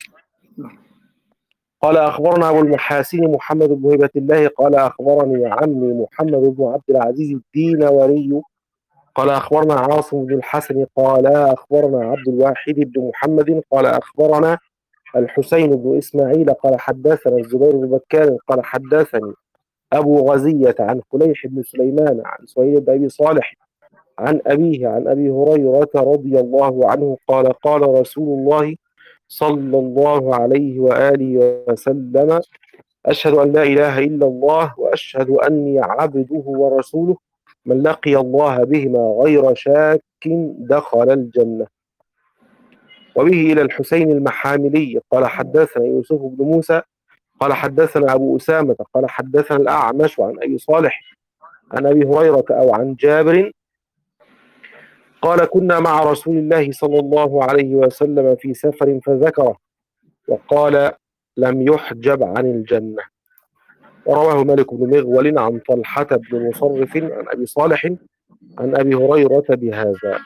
قال: أخبرنا أبو المحاسن محمد بن هبة الله. قال: أخبرني عمي محمد بن عبد العزيز الدينوري. قال: أخبرنا عاصم بن الحسن. قال: أخبرنا عبد الواحد بن محمد. قال: أخبرنا الحسين بن إسماعيل. قال: حدثنا الزبير بن بكار. قال: حدثني أبو غزية عن فليح بن سليمان عن سهيل بن أبي صالح عن أبيه عن أبي هريرة رضي الله عنه قال: قال رسول الله صلى الله عليه وآله وسلم: أشهد أن لا إله إلا الله وأشهد أني عبده ورسوله، من لقي الله بهما غير شاك دخل الجنة. وبه إلى الحسين المحاملي. قال: حدثنا يوسف بن موسى. قال: حدثنا أبو أسامة. قال: حدثنا الأعمش عن أبي صالح عن أبي هريرة أو عن جابر قال: كنا مع رسول الله صلى الله عليه وسلم في سفر فذكره، وقال: لم يحجب عن الجنة. ورواه مالك بن مغول عن طلحة بن مصرف عن أبي صالح عن أبي هريرة بهذا.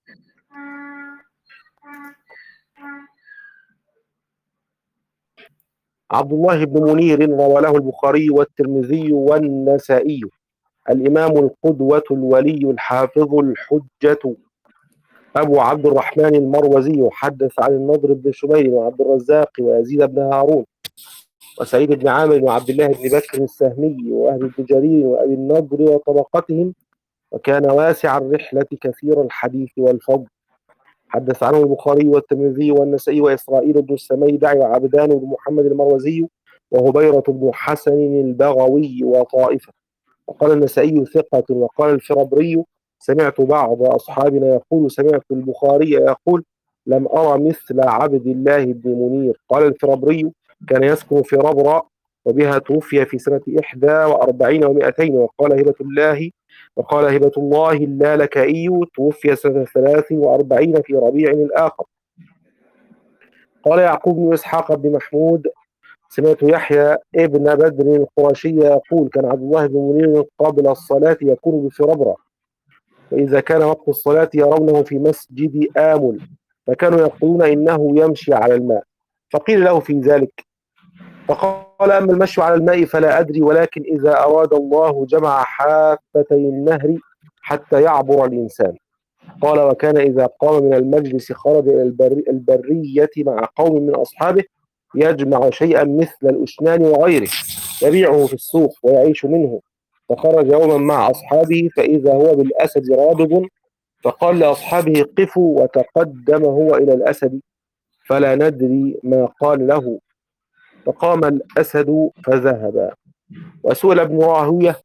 عبد الله بن منير روى له البخاري والترمذي والنسائي. الإمام القدوة الولي الحافظ الحجة أبو عبد الرحمن المروزي حدث عن النضر بن شميل وعبد الرزاق ويزيد بن هارون وسعيد بن عامر وعبد الله بن بكر السهمي ووهب بن جرير وأبي النضر وطبقتهم، وكان واسع الرحلة كثير الحديث والفضل. حدث عنه البخاري والترمذي والنسائي وإسرائيل بن السميدع وعبدان بن محمد المروزي وهبيرة بن حسن البغوي وطائفة. وقال النسائي ثقة. وقال الفربري: سمعت بعض أصحابنا يقول سمعت البخاري يقول لم أرى مثل عبد الله بن منير. قال الفربري: كان يسكن في ربرة، وبها توفي في سنة إحدى وأربعين ومائتين. وقال هبة الله وقال هبة الله اللالكائي: توفي سنة ثلاث وأربعين في ربيع الآخر. قال يعقوب بن إسحاق بن محمود: سمعت يحيى ابن بدر القرشي يقول: كان عبد الله بن منير قبل الصلاة يكون بفربرة، وإذا كان وقت الصلاة يرونه في مسجد آمل، فكانوا يقولون إنه يمشي على الماء. فقيل له في ذلك، فقال: أما المشي على الماء فلا أدري، ولكن إذا أراد الله جمع حافتي النهر حتى يعبر الإنسان. قال: وكان إذا قام من المجلس خرج إلى البر البرية مع قوم من أصحابه يجمع شيئا مثل الأشنان وغيره يبيعه في السوق ويعيش منه. فخرج يوما مع أصحابه فإذا هو بالأسد رابض، فقال لأصحابه: قفوا، وتقدم هو إلى الأسد فلا ندري ما قال له، فقام الأسد فذهب. وسئل ابن راهوية: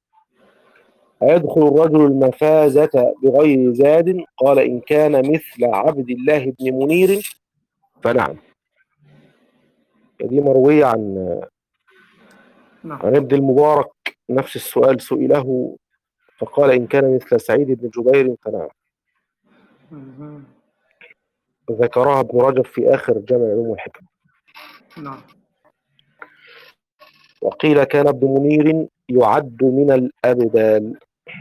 أيدخل الرجل المفازة بغير زاد؟ قال: إن كان مثل عبد الله بن منير فنعم. دي مروية عن نعم. عن ابن المبارك، نفس السؤال سئله فقال إن كان مثل سعيد بن جبير فنعم. مهم. ذكرها ابن رجب في آخر جامع علوم والحكم. نعم. وقيل كان ابن منير يعد من الأبدال.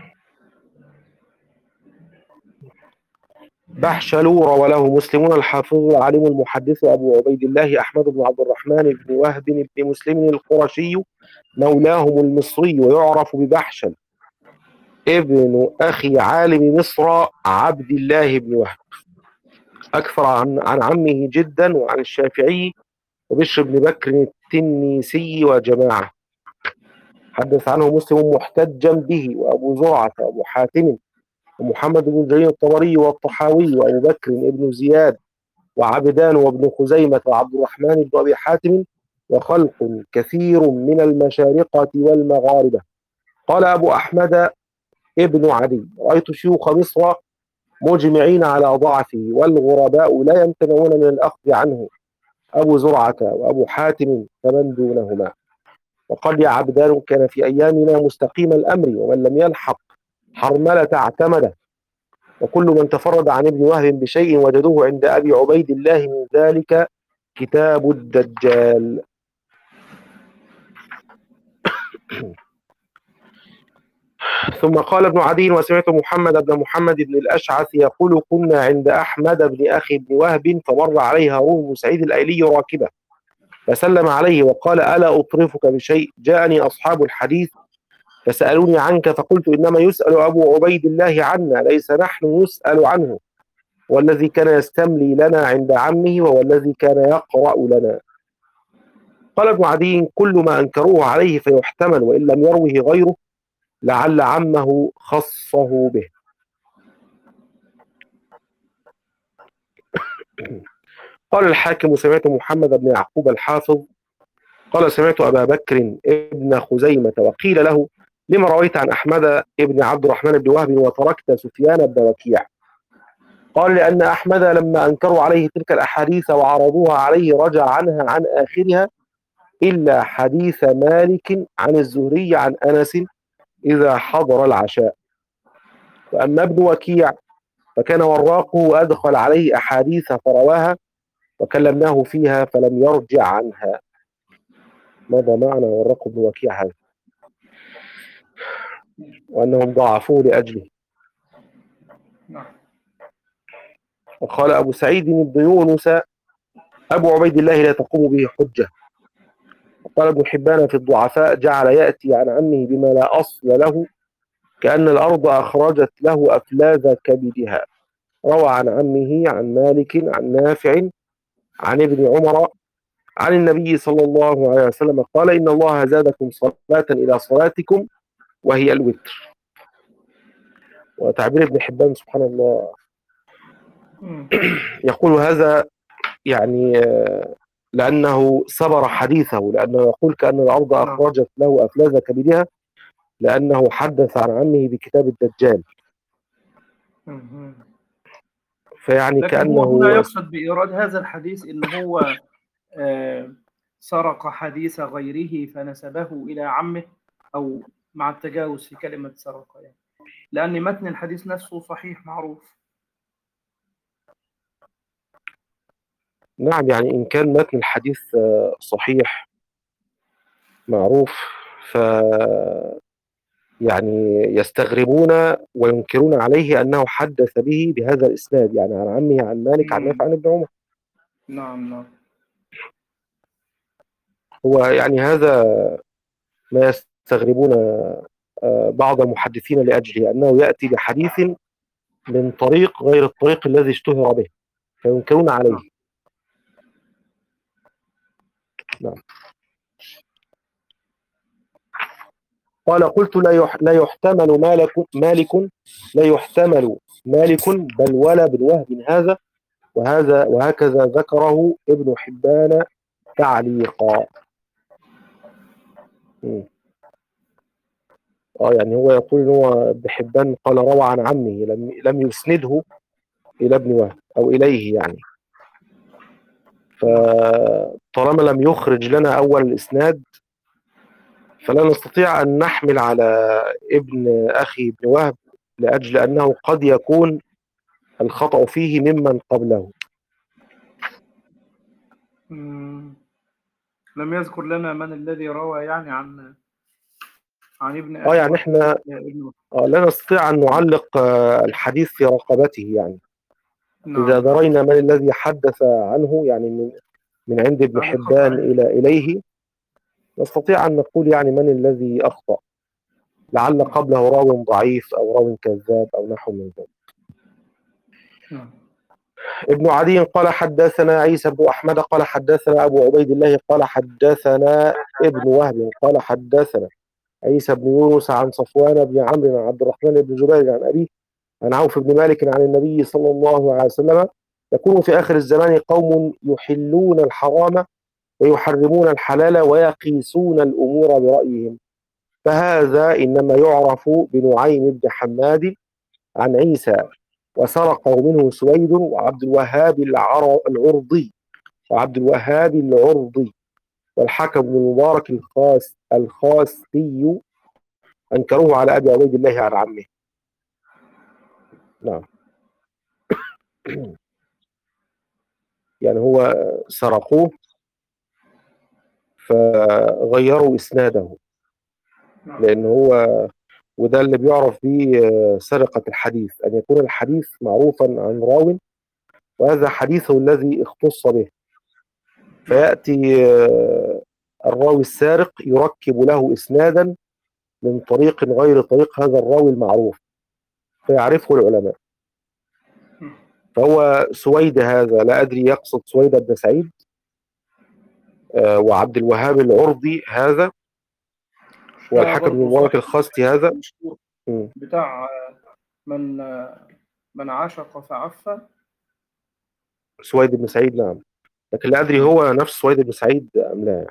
بحشل روى له مسلمون الحافظ العالم المحدث أبو عبيد الله أحمد بن عبد الرحمن بن وهب بن مسلم القرشي مولاهم المصري، ويعرف ببحشل ابن أخي عالم مصر عبد الله بن وهب. أكثر عن, عن عمه جدا وعن الشافعي وبشر بن بكر التنيسي وجماعة. حدث عنه مسلم محتجا به، وأبو زرعة وأبو حاتم ومحمد بن جرير الطبري والطحاوي وأبو بكر بن زياد وعبدان وابن خزيمة وعبد الرحمن بن أبي حاتم وخلق كثير من المشارقة والمغاربة. قال أبو أحمد ابن عدي رأيت شيوخ مصر مجمعين على ضعفه، والغرباء لا يمتنعون من الأخذ عنه، أبو زرعة وأبو حاتم فمن دونهما. وقال يا عبدان كان في أيامنا مستقيم الأمر، ومن لم يلحق حرملة اعتمده، وكل من تفرد عن ابن وهب بشيء وجدوه عند أبي عبيد الله من ذلك كتاب الدجال. ثم قال ابن عدي وسمعت محمد بن محمد بن الأشعث يقول كنا عند أحمد بن أخي بن وهب فمر عليه هارون بن سعيد الأيلي راكبة فسلم عليه وقال ألا أطرفك بشيء؟ جاءني أصحاب الحديث فسألوني عنك فقلت إنما يسأل أبو عبيد الله عنا، ليس نحن نسأل عنه، والذي كان يستملي لنا عند عمه وهو الذي كان يقرأ لنا. قال ابن عدي كل ما أنكروه عليه فيحتمل، وإن لم يروه غيره لعل عمه خصه به. قال الحاكم سمعت محمد بن يعقوب الحافظ قال سمعت أبا بكر ابن خزيمة وقيل له لما رويت عن أحمد ابن عبد الرحمن بن وهب وتركت سفيان بن وكيع؟ قال لأن أحمد لما أنكروا عليه تلك الأحاديث وعرضوها عليه رجع عنها عن آخرها إلا حديث مالك عن الزهري عن أنس إذا حضر العشاء. وأما ابن وكيع فكان وراقه وأدخل عليه أحاديث فرواها وكلمناه فيها فلم يرجع عنها. ماذا معنى وراق ابن وكيع هذا؟ وأنهم ضعفوه لأجله. وقال أبو سعيد بن يونس أبو عبيد الله لا تقوم به حجة. وقال ابن حبان في الضعفاء جعل يأتي عن عمه بما لا أصل له كأن الأرض أخرجت له أفلاذ كبدها. روى عن عمه عن مالك عن نافع عن ابن عمر عن النبي صلى الله عليه وسلم قال إن الله زادكم صلاة إلى صلاتكم وهي الوتر. وتعبير ابن حبان سبحان الله يقول هذا يعني لأنه صبر حديثه، لأنه يقول كأن الأرض أخرجت له أفلاذ كبدها، لأنه حدث عن عمه بكتاب الدجال. فيعني لكن كأنه هو هنا يقصد بإيراد هذا الحديث إن هو آه سرق حديث غيره فنسبه إلى عمه، أو مع التجاوز في كلمة سرق يعني، لأن متن الحديث نفسه صحيح معروف. نعم، يعني إن كان متن الحديث صحيح معروف ف يعني يستغربون وينكرون عليه أنه حدث به بهذا الإسناد، يعني عن عمه عن مالك عن نافع عن ابن عمر. نعم نعم. هو يعني هذا ما يستغربون بعض المحدثين لأجله، أنه يأتي بحديث من طريق غير الطريق الذي اشتهر به فينكرون عليه. نعم. نعم. قال قلت لا لا يحتمل مالك مالك لا يحتمل مالك بل ولا بن وهب هذا وهذا وهكذا ذكره ابن حبان تعليقا. اه يعني هو يقول ان هو ابن حبان قال روى عن عمه، لم لم يسنده الى ابن وهب او اليه يعني. فطالما لم يخرج لنا أول الإسناد فلا نستطيع أن نحمل على ابن أخي ابن وهب، لأجل أنه قد يكون الخطأ فيه ممن قبله. مم. لم يذكر لنا من الذي روى يعني عن عن ابن اه أخي يعني وهب. احنا ابن وهب. آه لا نستطيع أن نعلق آه الحديث في رقبته، يعني إذا نعم نعم. درينا من الذي حدث عنه يعني من من عند ابن يعني خطأ حبان عندي. إلى إليه، نستطيع أن نقول يعني من الذي أخطأ، لعل نعم قبله راو ضعيف أو راو كذاب أو نحو من ذلك. نعم. ابن عدي قال حدثنا عيسى بن أحمد قال حدثنا أبو عبيد الله قال حدثنا ابن وهب قال حدثنا عيسى بن يونس عن صفوان بن عمرو عن عبد الرحمن بن جبير عن أبيه عن عوف بن مالك عن النبي صلى الله عليه وسلم: يكون في آخر الزمان قوم يحلون الحرام ويحرمون الحلال ويقيسون الأمور برأيهم، فهذا إنما يعرف بنعيم بن حماد عن عيسى، وسرقه منه سويد وعبد الوهاب العر- العرضي وعبد الوهاب العرضي والحكم بن المبارك الخاس الخاسي، أنكروه على أبي عبيد الله عن عمه. نعم. يعني هو سرقوه فغيروا إسناده، نعم. لأن هو وده اللي بيعرف به سرقة الحديث، أن يكون الحديث معروفا عن راو وهذا حديثه الذي اختص به، فيأتي الراوي السارق يركب له إسنادا من طريق غير طريق هذا الراوي المعروف فيعرفه العلماء. فهو سويد هذا لا أدري يقصد سويد بن سعيد، آه، وعبد الوهاب العرضي هذا، ده والحكم بن برضه مبارك صاحب الخستي هذا. مشهور م. بتاع من من عشق فعفى. سويد بن سعيد نعم، لكن لا أدري مم. هو نفس سويد بن سعيد أم لا.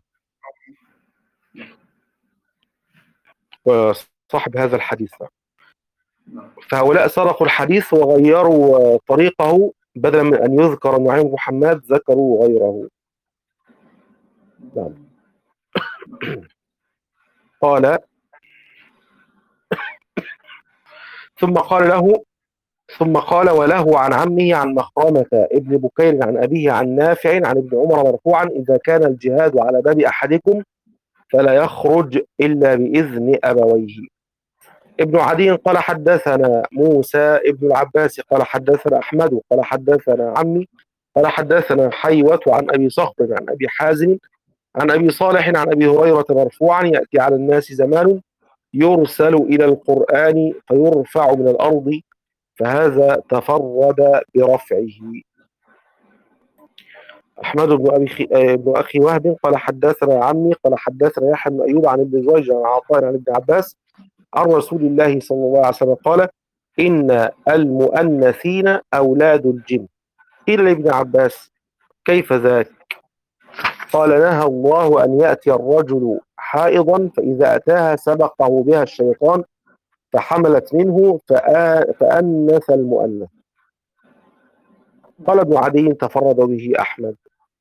وصاحب هذا الحديث. نعم. فهؤلاء سرقوا الحديث وغيروا طريقه، بدلا من أن يذكر نعيم بن حماد ذكروا غيره. نعم. قال ثم قال له ثم قال وله عن عمه عن مخرمة ابن بكير عن أبيه عن نافع عن ابن عمر مرفوعا: إذا كان الجهاد على باب أحدكم فلا يخرج إلا بإذن أبويه. ابن عدي قال حدثنا موسى ابن العباس قال حدثنا أحمد قال حدثنا عمي قال حدثنا حيوة عن أبي صخر عن أبي حازم عن أبي صالح عن أبي هريرة مرفوعا: يأتي على الناس زمان يرسل إلى القرآن فيرفع من الأرض، فهذا تفرد برفعه. أحمد بن أبي خي... ابن أخي وهب قال حدثنا عمي قال حدثنا يحيى بن أيوب عن ابن جريج عن عطاء عن ابن عباس عن رسول الله صلى الله عليه وسلم قال: إن المؤنثين أولاد الجن. قيل لابن عباس: كيف ذاك؟ قال: نهى الله أن يأتي الرجل حائضا فإذا أتاها سبقه بها الشيطان فحملت منه فآ... فأنث المؤنث. قال ابن عدي: تفرد به أحمد.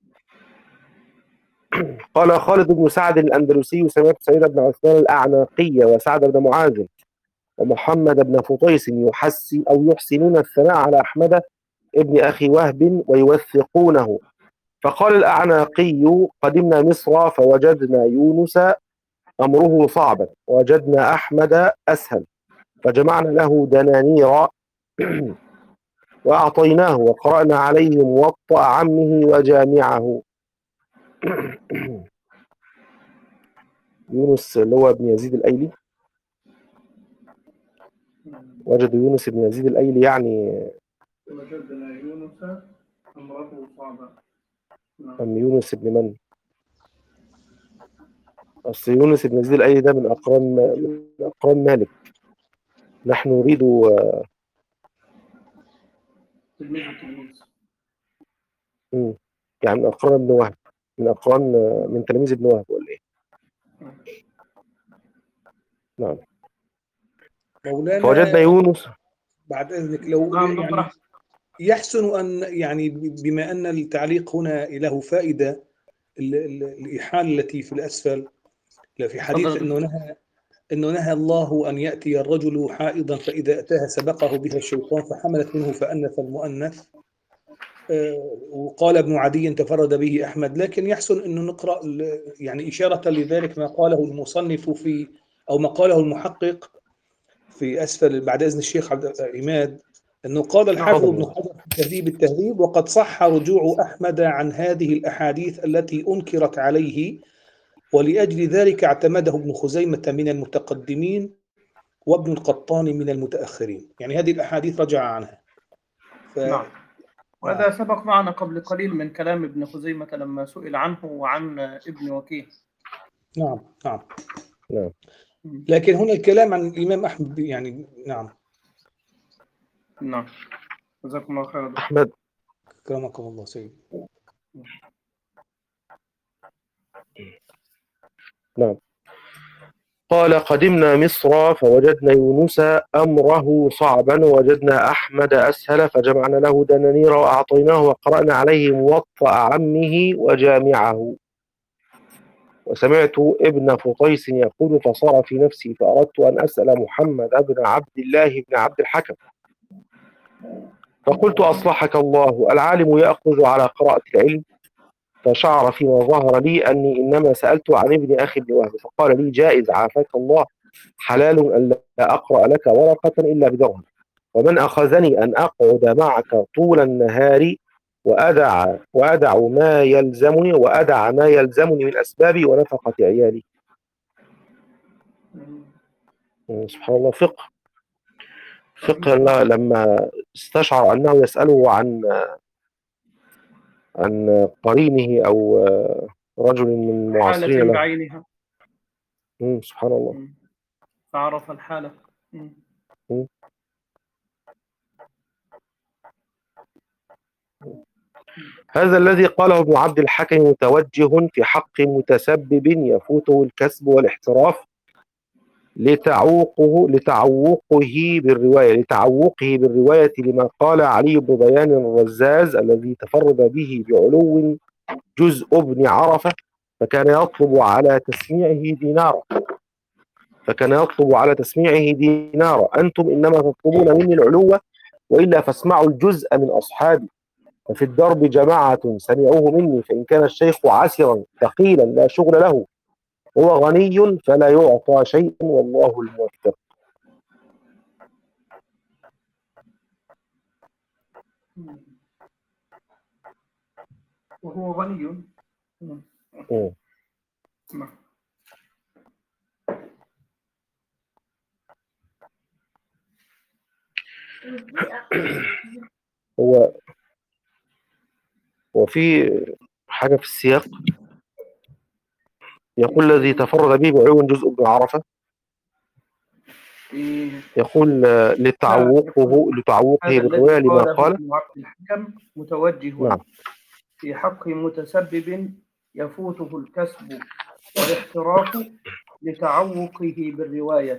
قال خالد بن سعد الأندلسي: سمعت سعيد بن عثمان الأعناقي وسعد بن معاذ ومحمد بن فطيس يحسي أو يحسنون الثناء على أحمد ابن أخي وهب ويوثقونه. فقال الأعناقي: قدمنا مصر فوجدنا يونس أمره صعبا ووجدنا أحمد أسهل، فجمعنا له دنانير وأعطيناه وقرأنا عليه موطأ عمه وجامعه. يونس اللي هو ابن يزيد الأيلي، وجد يونس بن يزيد الأيلي يعني وجدنا يونس امرأته صعبة. أم يونس بن من؟ أصل يونس بن يزيد الأيلي ده من أقران من أقران مالك. نحن نريد تلميذ التلميذ. مم. يعني من أقران ابن وهب، من أقران من تلاميذ ابن وهب ولا إيه؟ نعم. مولانا فوجدنا يونس. بعد اذنك لو نعم يعني دكتور. يحسن أن يعني بما أن التعليق هنا له فائدة، ال- ال- الإيحاء التي في الأسفل في حديث أنه نهى أنه نهى الله أن يأتي الرجل حائضا فإذا أتاها سبقه بها الشيطان فحملت منه فأنث المؤنث. آه، وقال ابن عدي تفرد به أحمد، لكن يحسن أنه نقرأ يعني إشارة لذلك ما قاله المصنف في أو ما قاله المحقق في أسفل بعد إذن الشيخ عبد عماد، أنه قال الحافظ ابن حجر في تهذيب التهذيب: وقد صح رجوع أحمد عن هذه الأحاديث التي أنكرت عليه، ولأجل ذلك اعتمده ابن خزيمة من المتقدمين وابن القطان من المتأخرين. يعني هذه الأحاديث رجع عنها. ف... نعم. وهذا سبق معنا قبل قليل من كلام ابن خزيمة لما سئل عنه وعن ابن وكيع. نعم نعم نعم. لكن هنا الكلام عن الإمام أحمد يعني. نعم نعم. جزاكم الله خيرا. أحمد كرمكم الله سيد. نعم. قال: قدمنا مصر فوجدنا يونس أمره صعبا ووجدنا أحمد أسهل، فجمعنا له دنانير وأعطيناه وقرأنا عليه موطأ عمه وجامعه. وسمعت ابن فطيس يقول: فصار في نفسي فأردت أن أسأل محمد بن عبد الله بن عبد الحكم، فقلت: أصلحك الله، العالم يأخذ على قراءة العلم؟ فشعر فيما ظهر لي أني إنما سألت عن ابن أخي ابن وهب، فقال لي: جائز عافاك الله، حلال أن لا أقرأ لك ورقة إلا بدرهم، ومن أخذني أن أقعد معك طول النهار وأدع وأدع ما يلزمني وأدع ما يلزمني من أسبابي ونفقة عيالي. سبحان الله. فقه فقه لما استشعر أنه يسأله عن عن قرينه أو رجل من معاصرين حالة له. بعينها. سبحان الله. فعرف الحالة. مم. هذا الذي قاله ابن عبد الحكم متوجه في حق متسبب يفوته الكسب والاحتراف لتعوقه لتعوقه بالرواية لتعوقه بالرواية لما قال علي بن بيان الرزاز الذي تفرد به بعلو جزء ابن عرفة، فكان يطلب على تسميعه دينارا فكان يطلب على تسميعه دينارا أنتم إنما تطلبون مني العلو وإلا فاسمعوا الجزء من أصحابي، ففي الدرب جماعة سمعوه مني، فإن كان الشيخ عسرا ثقيلا لا شغل له هو غني فلا يعطى شيئا والله الموفق. وهو غني. هو وفي حاجة في السياق يقول الذي تفرد به بعلو جزء ابن عرفة، يقول لتعوقه لتعوقه بالرواية لما قال ابن عبد الحكم متوجه. نعم. في حق متسبب يفوته الكسب والاحتراف لتعوقه بالرواية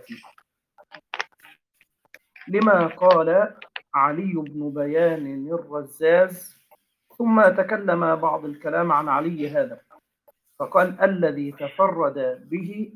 لما قال علي بن بيان الرزاز، ثم تكلم بعض الكلام عن علي هذا فقال: الذي تفرد به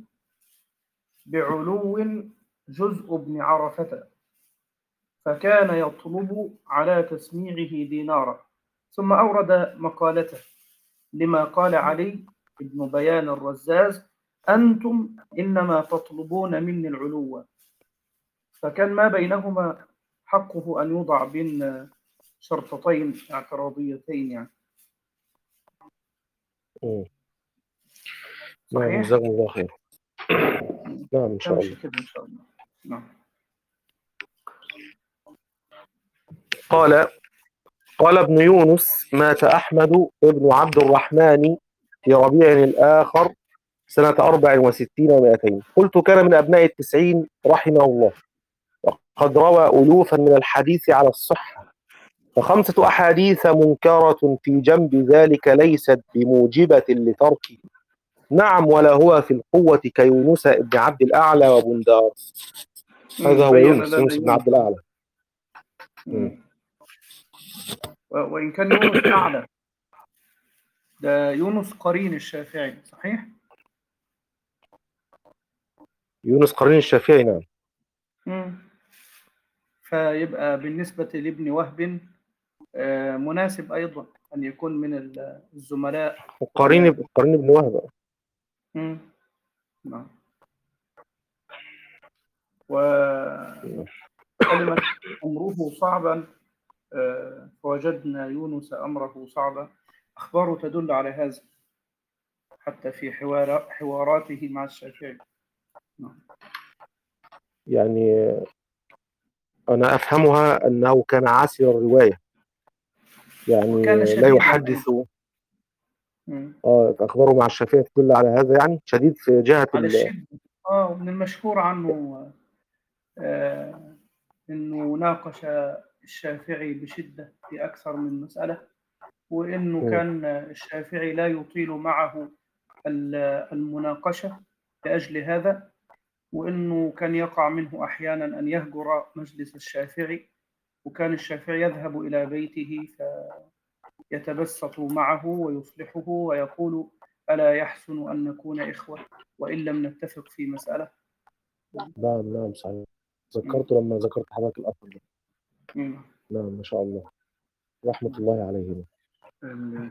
بعلو جزء ابن عرفة فكان يطلب على تسميعه دينارا، ثم أورد مقالته لما قال علي بن بيان الرزاز: أنتم إنما تطلبون مني العلو، فكان ما بينهما حقه أن يوضع بين شرطتين اعتراضيتين يعني. نعم جزاكم الله خير. نعم إن شاء الله. إن شاء الله. نعم. قال قال ابن يونس: مات أحمد ابن عبد الرحمن في ربيع الآخر سنة أربع وستين ومائتين. قلت: كان من أبناء التسعين رحمه الله، وقد روى ألوفا من الحديث على الصحة، فخمسة أحاديث منكرة في جنب ذلك ليست بموجبة لتركه. نعم، ولا هو في القوة كيونس ابن عبد الأعلى وبندار. هذا هو يونس يونس بن عبد الأعلى. وإن كان يونس أعلى، ده يونس قرين الشافعي صحيح؟ يونس قرين الشافعي، نعم. مم. فيبقى بالنسبة لابن وهب آه، مناسب أيضا أن يكون من الزملاء. وقرين قرين ابن وهب. مم. نعم. وكلمة أمره صعبا، آه، فوجدنا يونس أمره صعبا، أخباره تدل على هذا حتى في حوار حواراته مع الشافعي. نعم. يعني أنا أفهمها أنه كان عسر الرواية، يعني وكان لا شديدا يحدث. مم. اه أخباره مع الشافعي تدل على هذا، يعني شديد في جهة على ال... الشدة. آه ومن المشهور عنه آه إنه ناقش الشافعي بشدة في أكثر من مسألة، وإنه م. كان الشافعي لا يطيل معه المناقشة لأجل هذا، وإنه كان يقع منه أحيانا أن يهجر مجلس الشافعي، وكان الشافعي يذهب إلى بيته فيتبسط معه ويصلحه ويقول: ألا يحسن أن نكون إخوة وإن لم نتفق في مسألة. نعم نعم صحيح، مم. ذكرت لما ذكرت حضرتك الأثر ده. مم. نعم ما شاء الله، رحمة الله عليه. ال-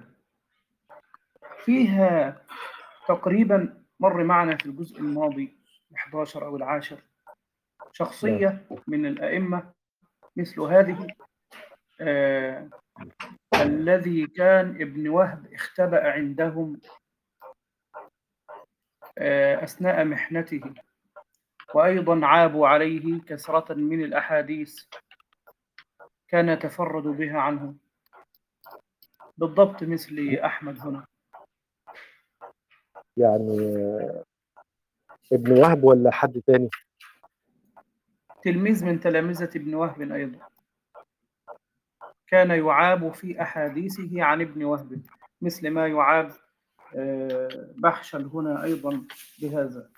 فيها تقريبا مر معنا في الجزء الماضي الحادي عشر أو العاشر نعم. شخصية من الأئمة مثل هذه، آه الذي كان ابن وهب اختبأ عندهم آه أثناء محنته، وأيضا عابوا عليه كثرة من الأحاديث كان يتفرد بها عنه، بالضبط مثل أحمد هنا. يعني آه، ابن وهب ولا حد تاني؟ تلميذ من تلامذة ابن وهب أيضا كان يعاب في أحاديثه عن ابن وهب، مثل ما يعاب آه بحشل هنا أيضا بهذا.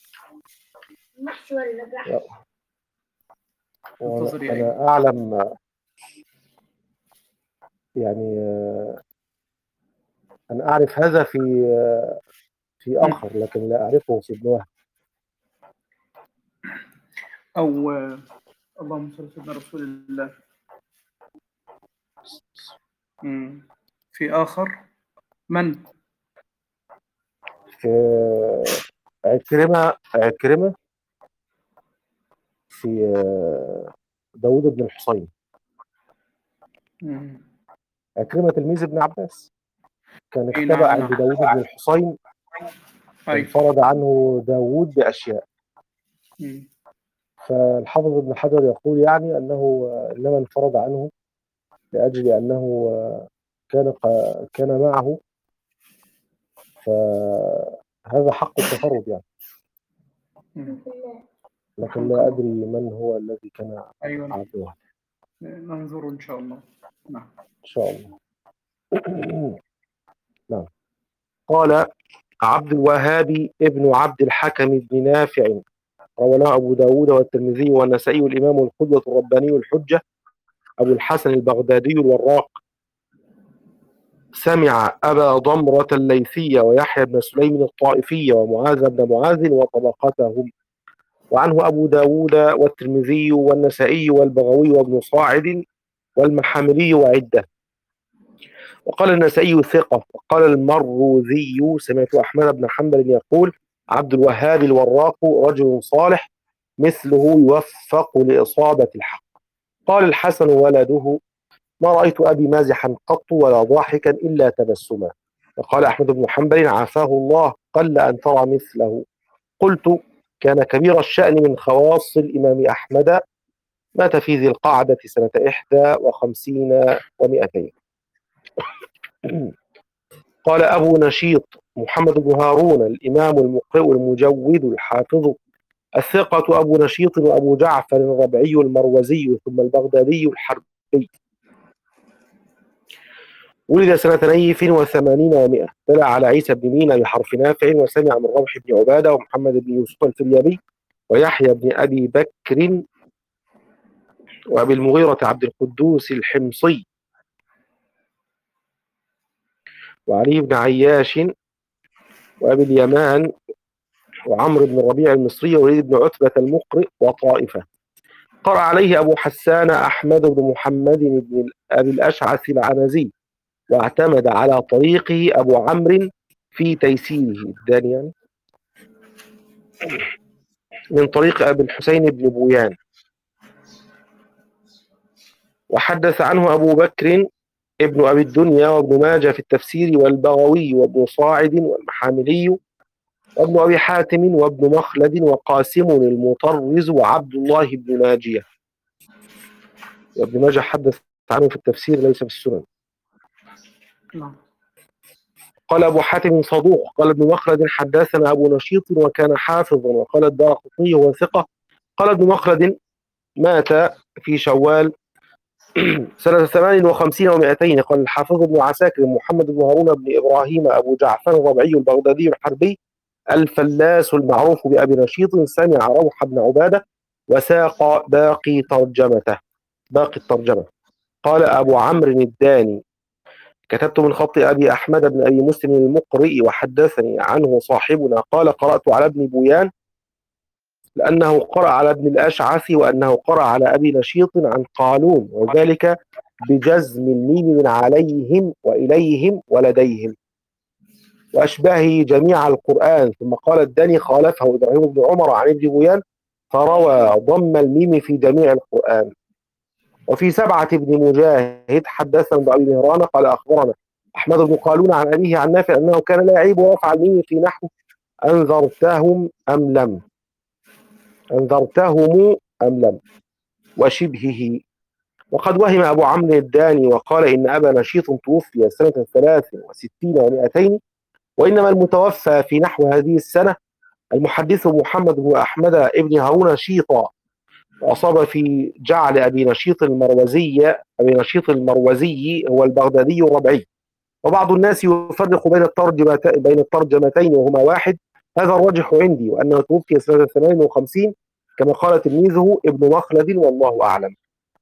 انتظر يا إيمان. أنا أعلم، يعني آه، أنا أعرف هذا في آه، في م. آخر، لكن لا أعرفه في ابن وهب. أو آه اللهم صل على سيدنا رسول الله. م. في آخر من؟ في عكرمة عكرمة في آه، داوود بن الحصين. م. عكرمة تلميذ ابن عباس، كان أي اختبأ نعم عند نعم. داوود بن الحصين، أي. انفرد عنه داوود بأشياء. م. فالحافظ ابن حجر يقول يعني أنه آه، إنما انفرد عنه لأجل أنه آه، كان ق- كان معه، فهذا حق التفرد يعني. م. لكن رحمك لا الله. أدري من هو الذي كان أيوة نعم. عبده. ننظر إن شاء الله. نعم. إن شاء الله. نعم. قال عبد الوهاب ابن عبد الحكم بن نافع، رواه أبو داود والترمذي والنسائي والإمام القدوة الرباني الحجة أبو الحسن البغدادي الوراق، سمع أبا ضمرة الليثية ويحيى بن سليم الطائفية ومعاذ بن معاذ وطبقتهم، وعنه أبو داود والترمذي والنسائي والبغوي وابن صاعد والمحاملي وعدة. وقال النسائي ثقة. وقال المروذي سمعت أحمد بن حنبل يقول عبد الوهاب الوراق رجل صالح مثله يوفق لإصابة الحق. قال الحسن ولده ما رأيت أبي مازحا قط ولا ضاحكا إلا تبسما. وقال أحمد بن حنبل عافاه الله قل أن ترى مثله. قلت كان كبير الشأن من خواص الإمام أحمد، مات في ذي القعدة سنة إحدى وخمسين ومئتين. قال أبو نشيط محمد بن هارون الإمام المقرئ المجود الحافظ الثقة أبو نشيط وأبو جعفر الربعي المروزي ثم البغدادي الحربي، ولد سنة نيف وثمانين ومئة. طلع على عيسى بن مينا بحرف نافع، وسمع من روح بن عبادة ومحمد بن يوسف الفريابي ويحيى بن أبي بكر وأبي المغيرة عبد القدوس الحمصي وعلي بن عياش وأبي اليمان وعمرو بن الربيع المصري ووليد بن عتبة المقرئ وطائفة. قرأ عليه أبو حسان أحمد بن محمد بن أبي الأشعث العنزي، واعتمد على طريقه أبو عمرو في تيسيره الداني يعني من طريق أبي الحسين بن بويان. وحدث عنه أبو بكر ابن أبي الدنيا وابن ماجه في التفسير والبغوي وابن صاعد والمحاملي وابن أبي حاتم وابن مخلد وقاسم المطرز وعبد الله بن ناجية. وابن ماجه حدث عنه في التفسير ليس في السنن. نعم. قال أبو حاتم صدوق. قال ابن مخلد حدثنا أبو نشيط وكان حافظا. وقال الدارقطني هو ثقة. قال ابن مخلد مات في شوال سنة ثمان وخمسين ومائتين. قال الحافظ ابن عساكر محمد بن هارون بن إبراهيم أبو جعفر الربعي البغدادي الحربي الفلاس المعروف بأبي نشيط سمع روح بن عبادة وساق باقي ترجمته باقي الترجمة. قال أبو عمرو الداني كتبت من خط أبي أحمد بن أبي مسلم المقرئ وحدثني عنه صاحبنا قال قرأت على ابن بويان لأنه قرأ على ابن الأشعث وأنه قرأ على أبي نشيط عن قالون، وذلك بجزم الميم من عليهم وإليهم ولديهم وأشباهه جميع القرآن. ثم قال الداني خالفه إبراهيم بن عمر عن ابن بويان فروى ضم الميم في جميع القرآن. وفي سبعة ابن مجاهد حدثنا بأبي مهران قال أخبرنا أحمد بن قالون عن أبيه عن نافع أنه كان لا يعيب رفع الميم في نحو أنذرتهم أم لم أنذرتهم أم لم وشبهه. وقد وهم أبو عمرو الداني وقال إن أبا نشيط توفي سنة ثلاث وستين ومائتين، وإنما المتوفى في نحو هذه السنة المحدث محمد بن أحمد ابن هارون شيطا، وأصاب في جعل أبي نشيط المروزي أبي نشيط المروزي هو البغدادي الربعي. وبعض الناس يفرق بين الترجمة بين الترجمتين وهما واحد. هذا الراجح عندي، وأنه توفي سنة ثمان وخمسين كما قال تلميذه ابن مخلد والله أعلم.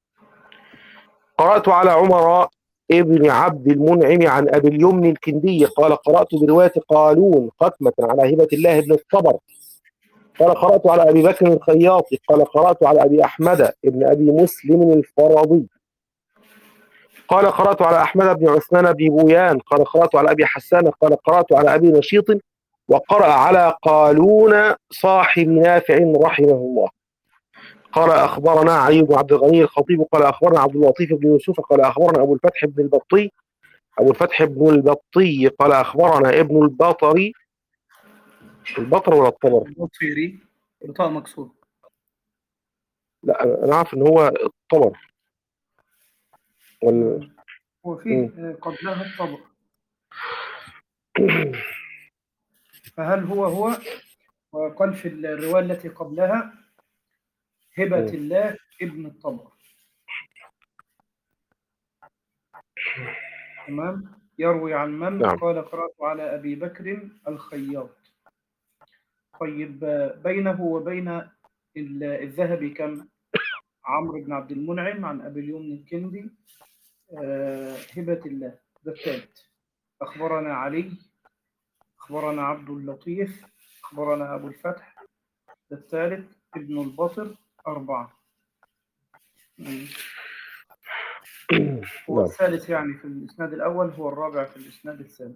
قرأت على عمر ابن عبد المنعم عن أبي اليمن الكندي قال قرأت برواية قالون ختمة على هبة الله بن الصبر. قال قرأت على أبي بكر الخياطي قال قرأت على أبي أحمد ابن أبي مسلم الفرضي قال قرأت على أحمد بن عثمان بن بويان قال قرأت على أبي حسان قال قرأت على أبي نشيط. وقرأ على قالون صاحب نافع رحمه الله. قال أخبرنا علي بن عبد الغني الخطيب قال أخبرنا عبد اللطيف بن يوسف قال أخبرنا أبو الفتح بن البطي أبو الفتح بن البطي قال أخبرنا ابن البطري البطر ولا الطبر؟ البطيري بطاء مكسور. لا أنا عارف إن هو الطبر وال... هو فيه قبلها الطبر. فهل هو هو؟ وقال في الرواية التي قبلها هبة الله ابن الطبر. تمام. يروي عن من؟ نعم. قال قرأت على أبي بكر الخياط. طيب بينه وبين الذهبي كم؟ عمرو بن عبد المنعم عن أبي اليمن الكندي آه هبة الله ده الثالث. أخبرنا علي أخبرنا عبد اللطيف أخبرنا أبو الفتح ده الثالث. ابن البصر أربعة. هو الثالث يعني في الإسناد الأول، هو الرابع في الإسناد الثاني.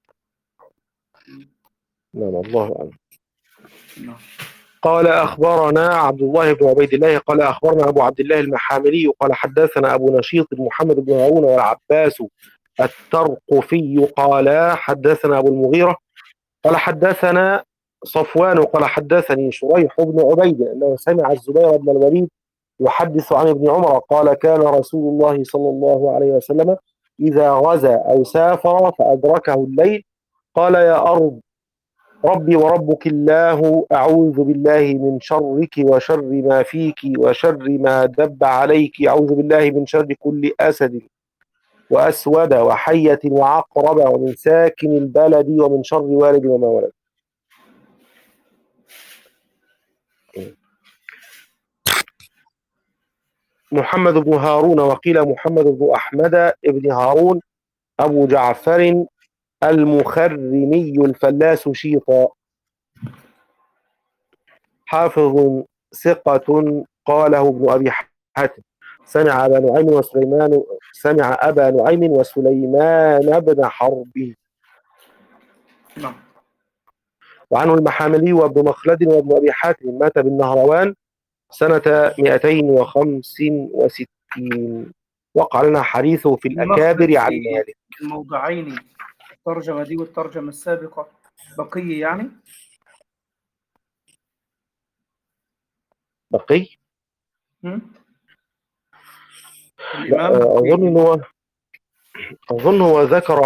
نعم الله أعلم. نعم. قال أخبرنا عبد الله بن عبيد الله قال أخبرنا أبو عبد الله المحاملي قال حدثنا أبو نشيط محمد بن هارون والعباس الترقفي قال حدثنا أبو المغيرة قال حدثنا صفوان قال حدثني شريح بن عبيد أنه سمع الزبير بن الوليد يحدث عن ابن عمر قال كان رسول الله صلى الله عليه وسلم إذا غزا أو سافر فأدركه الليل قال يا أرض ربي وربك الله أعوذ بالله من شرك وشر ما فيك وشر ما دب عليك أعوذ بالله من شر كل أسد وأسود وحية وعقرب ومن ساكن البلد ومن شر والد وما ولد. محمد بن هارون وقيل محمد بن أحمد بن هارون أبو جعفر المخرمي الفلاس شيطا، حافظ ثقة، قاله ابن أبي حاتم. سمع أبا نعيم وسليمان سمع أبا نعيم وسليمان بن حرب. نعم. وعنه المحاملي وابن مخلد وابن أبي حاتم، مات بالنهروان سنة مئتين وخمس وستين. وقع لنا حديثه في الأكابر عن مالك. الموضعين الترجمة دي والترجمة السابقة بقي يعني بقي. هم؟ لا، الإمام أظن هو أظن هو ذكر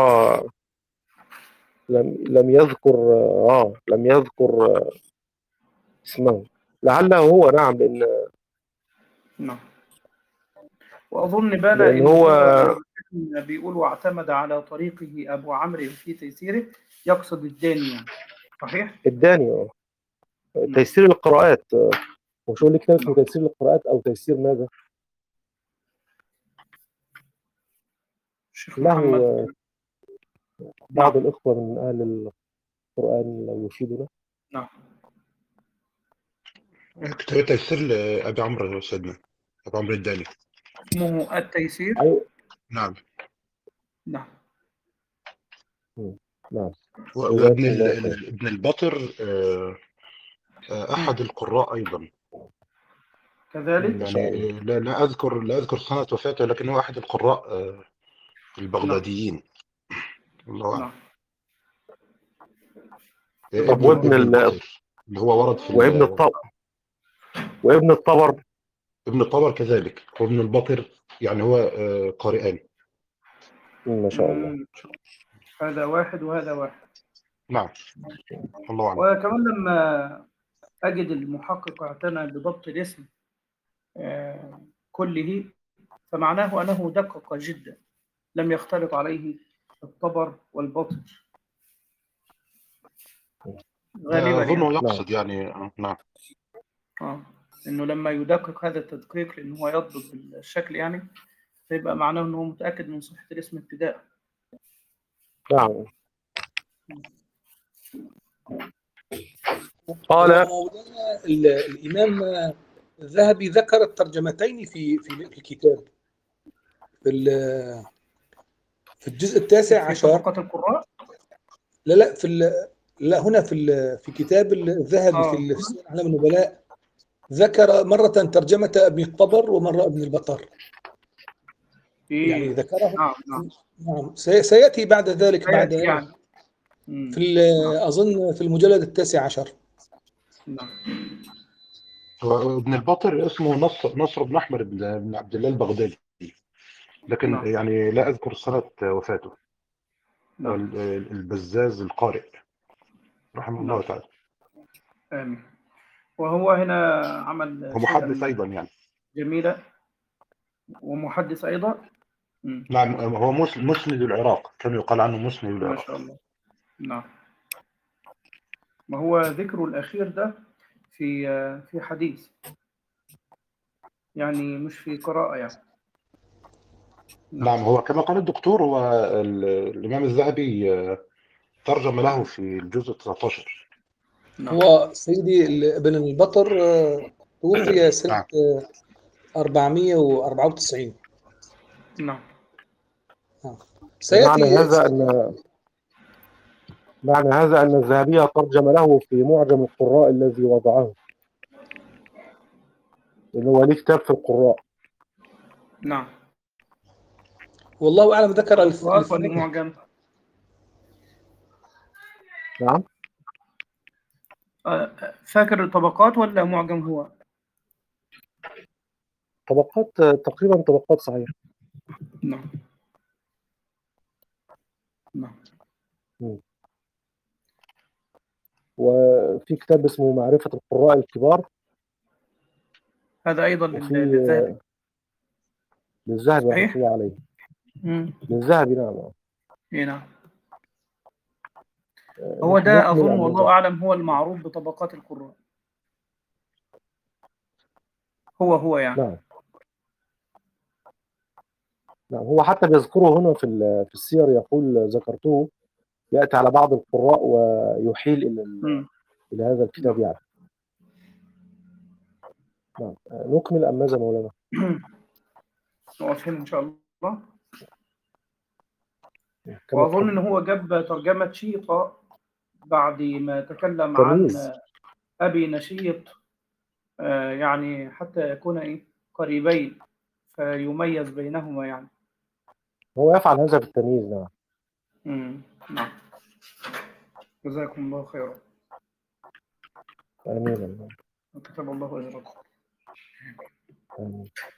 لم لم يذكر آه لم يذكر اسمه، لعله هو. نعم، لأن نعم. وأظن بان لأن إن هو هو لما بيقول واعتمد على طريقه أبو عمرو في تيسيره يقصد الداني يعني. صحيح؟ الداني. آه. نعم. تيسير القراءات. آه، مش هو اللي كتاب اسمه نعم. تيسير القراءات أو تيسير ماذا؟ الشيخ له محمد. بعض نعم. الإخوة من أهل القرآن لو يفيدنا. نعم. كتاب تيسير لأبي عمرو يا سيدنا، أبي عمرو الداني. اسمه التيسير. أيوة. نعم. نعم. مم. نعم. و- جزاكم وابن ال- الله خير. ال- ابن البطر آه، آه، أحد مم. القراء أيضا. كذلك. ما شاء يعني الله. آه، لا لا أذكر لا أذكر سنة وفاته، لكن هو أحد القراء آه، نعم. البغداديين. الله أعلم. نعم. آه، طب ابن وابن ابن ال... البطر اللي هو ورد في وابن ال- الطبر وابن الطبر ابن الطبر كذلك، وابن البطر يعني هو آه، قارئان. ما شاء الله. مم. هذا واحد وهذا واحد. نعم. الله أعلم. وكمان لما أجد المحقق اعتنى بضبط الاسم آه، كله فمعناه أنه دقق جدا، لم يختلط عليه الطبر والبطر غالبا أظنه يعني. نعم. يقصد يعني آه، نعم. آه. إنه لما يدقق هذا التدقيق لأنه هو يضبط الشكل يعني فيبقى معناه أنه متأكد من صحة الاسم ابتداء. نعم. هو قال مولانا ال- الإمام الذهبي ذكر الترجمتين في في الكتاب، في ال- في الجزء التاسع في عشر. طبقات القراء. لا لا في ال- لا هنا في ال- في كتاب الذهبي في آه. ال- في سير أعلام النبلاء ذكر مرة ترجمة ابن الطبر ومرة ابن البطر، يعني إيه. ذكره. نعم. نعم. نعم. سي- سيأتي بعد ذلك بعد سيأتي يعني. مم. في ال- أظن في المجلد التاسع عشر. نعم. هو ابن البطر اسمه نصر نصر بن أحمد بن بن عبد الله البغدادي، لكن نعم. يعني لا أذكر سنة وفاته. نعم. ال- البزاز القارئ رحمه الله نعم. تعالى. آمين. وهو هنا عمل هو محدث شيئا أيضا يعني. جميلا ومحدث أيضا. مم. نعم، هو مس- مسند العراق، كان يقال عنه مسند ما العراق. شاء الله. نعم. ما هو ذكره الأخير ده في في حديث يعني مش في قراءة يعني. نعم. نعم، هو كما قال الدكتور، هو ال- الإمام الذهبي آه، ترجم له في الجزء تسعة عشر. نعم. هو سيدي ال- ابن البطر آه، توفي سنة نعم. آه، أربعمائة وأربعة وتسعين. نعم. آه. معنى سيأتي هذا أن معنى هذا أن الذهبي ترجم له في معجم القراء الذي وضعه، اللي هو ليه كتاب في القراء. نعم. والله أعلم ذكر الف- القراءات ولا الاثنين. معجم؟ نعم. آه، فاكر الطبقات ولا معجم هو؟ طبقات تقريبا، طبقات صحيح. نعم. نعم. مم. وفي كتاب اسمه معرفة القراء الكبار، هذا أيضا وفي للذهبي. للذهبي رحمة صحيح؟ الله عليه. مم. للذهبي نعم. إيه نعم. هو ده يحمل أظن أن والله أعلم هو المعروف بطبقات القراء. هو هو يعني. نعم. نعم، هو حتى بيذكره هنا في ال- في السير، يقول ذكرته يأتي على بعض القراء ويحيل إلى ال- مم. إلى هذا الكتاب يعني. نعم. آه، نكمل أم ماذا مولانا؟ نقف هنا إن شاء الله. كما وأظن تحب. إن هو جاب ترجمة شيطة بعد ما تكلم تمييز. عن أبي نشيط، آه، يعني حتى يكون إيه قريبين فيميز بينهما يعني. هو يفعل هذا بالتمييز. نعم. مم. نعم. جزاكم الله خيرا. آمين. وكتب الله أجركم. آمين.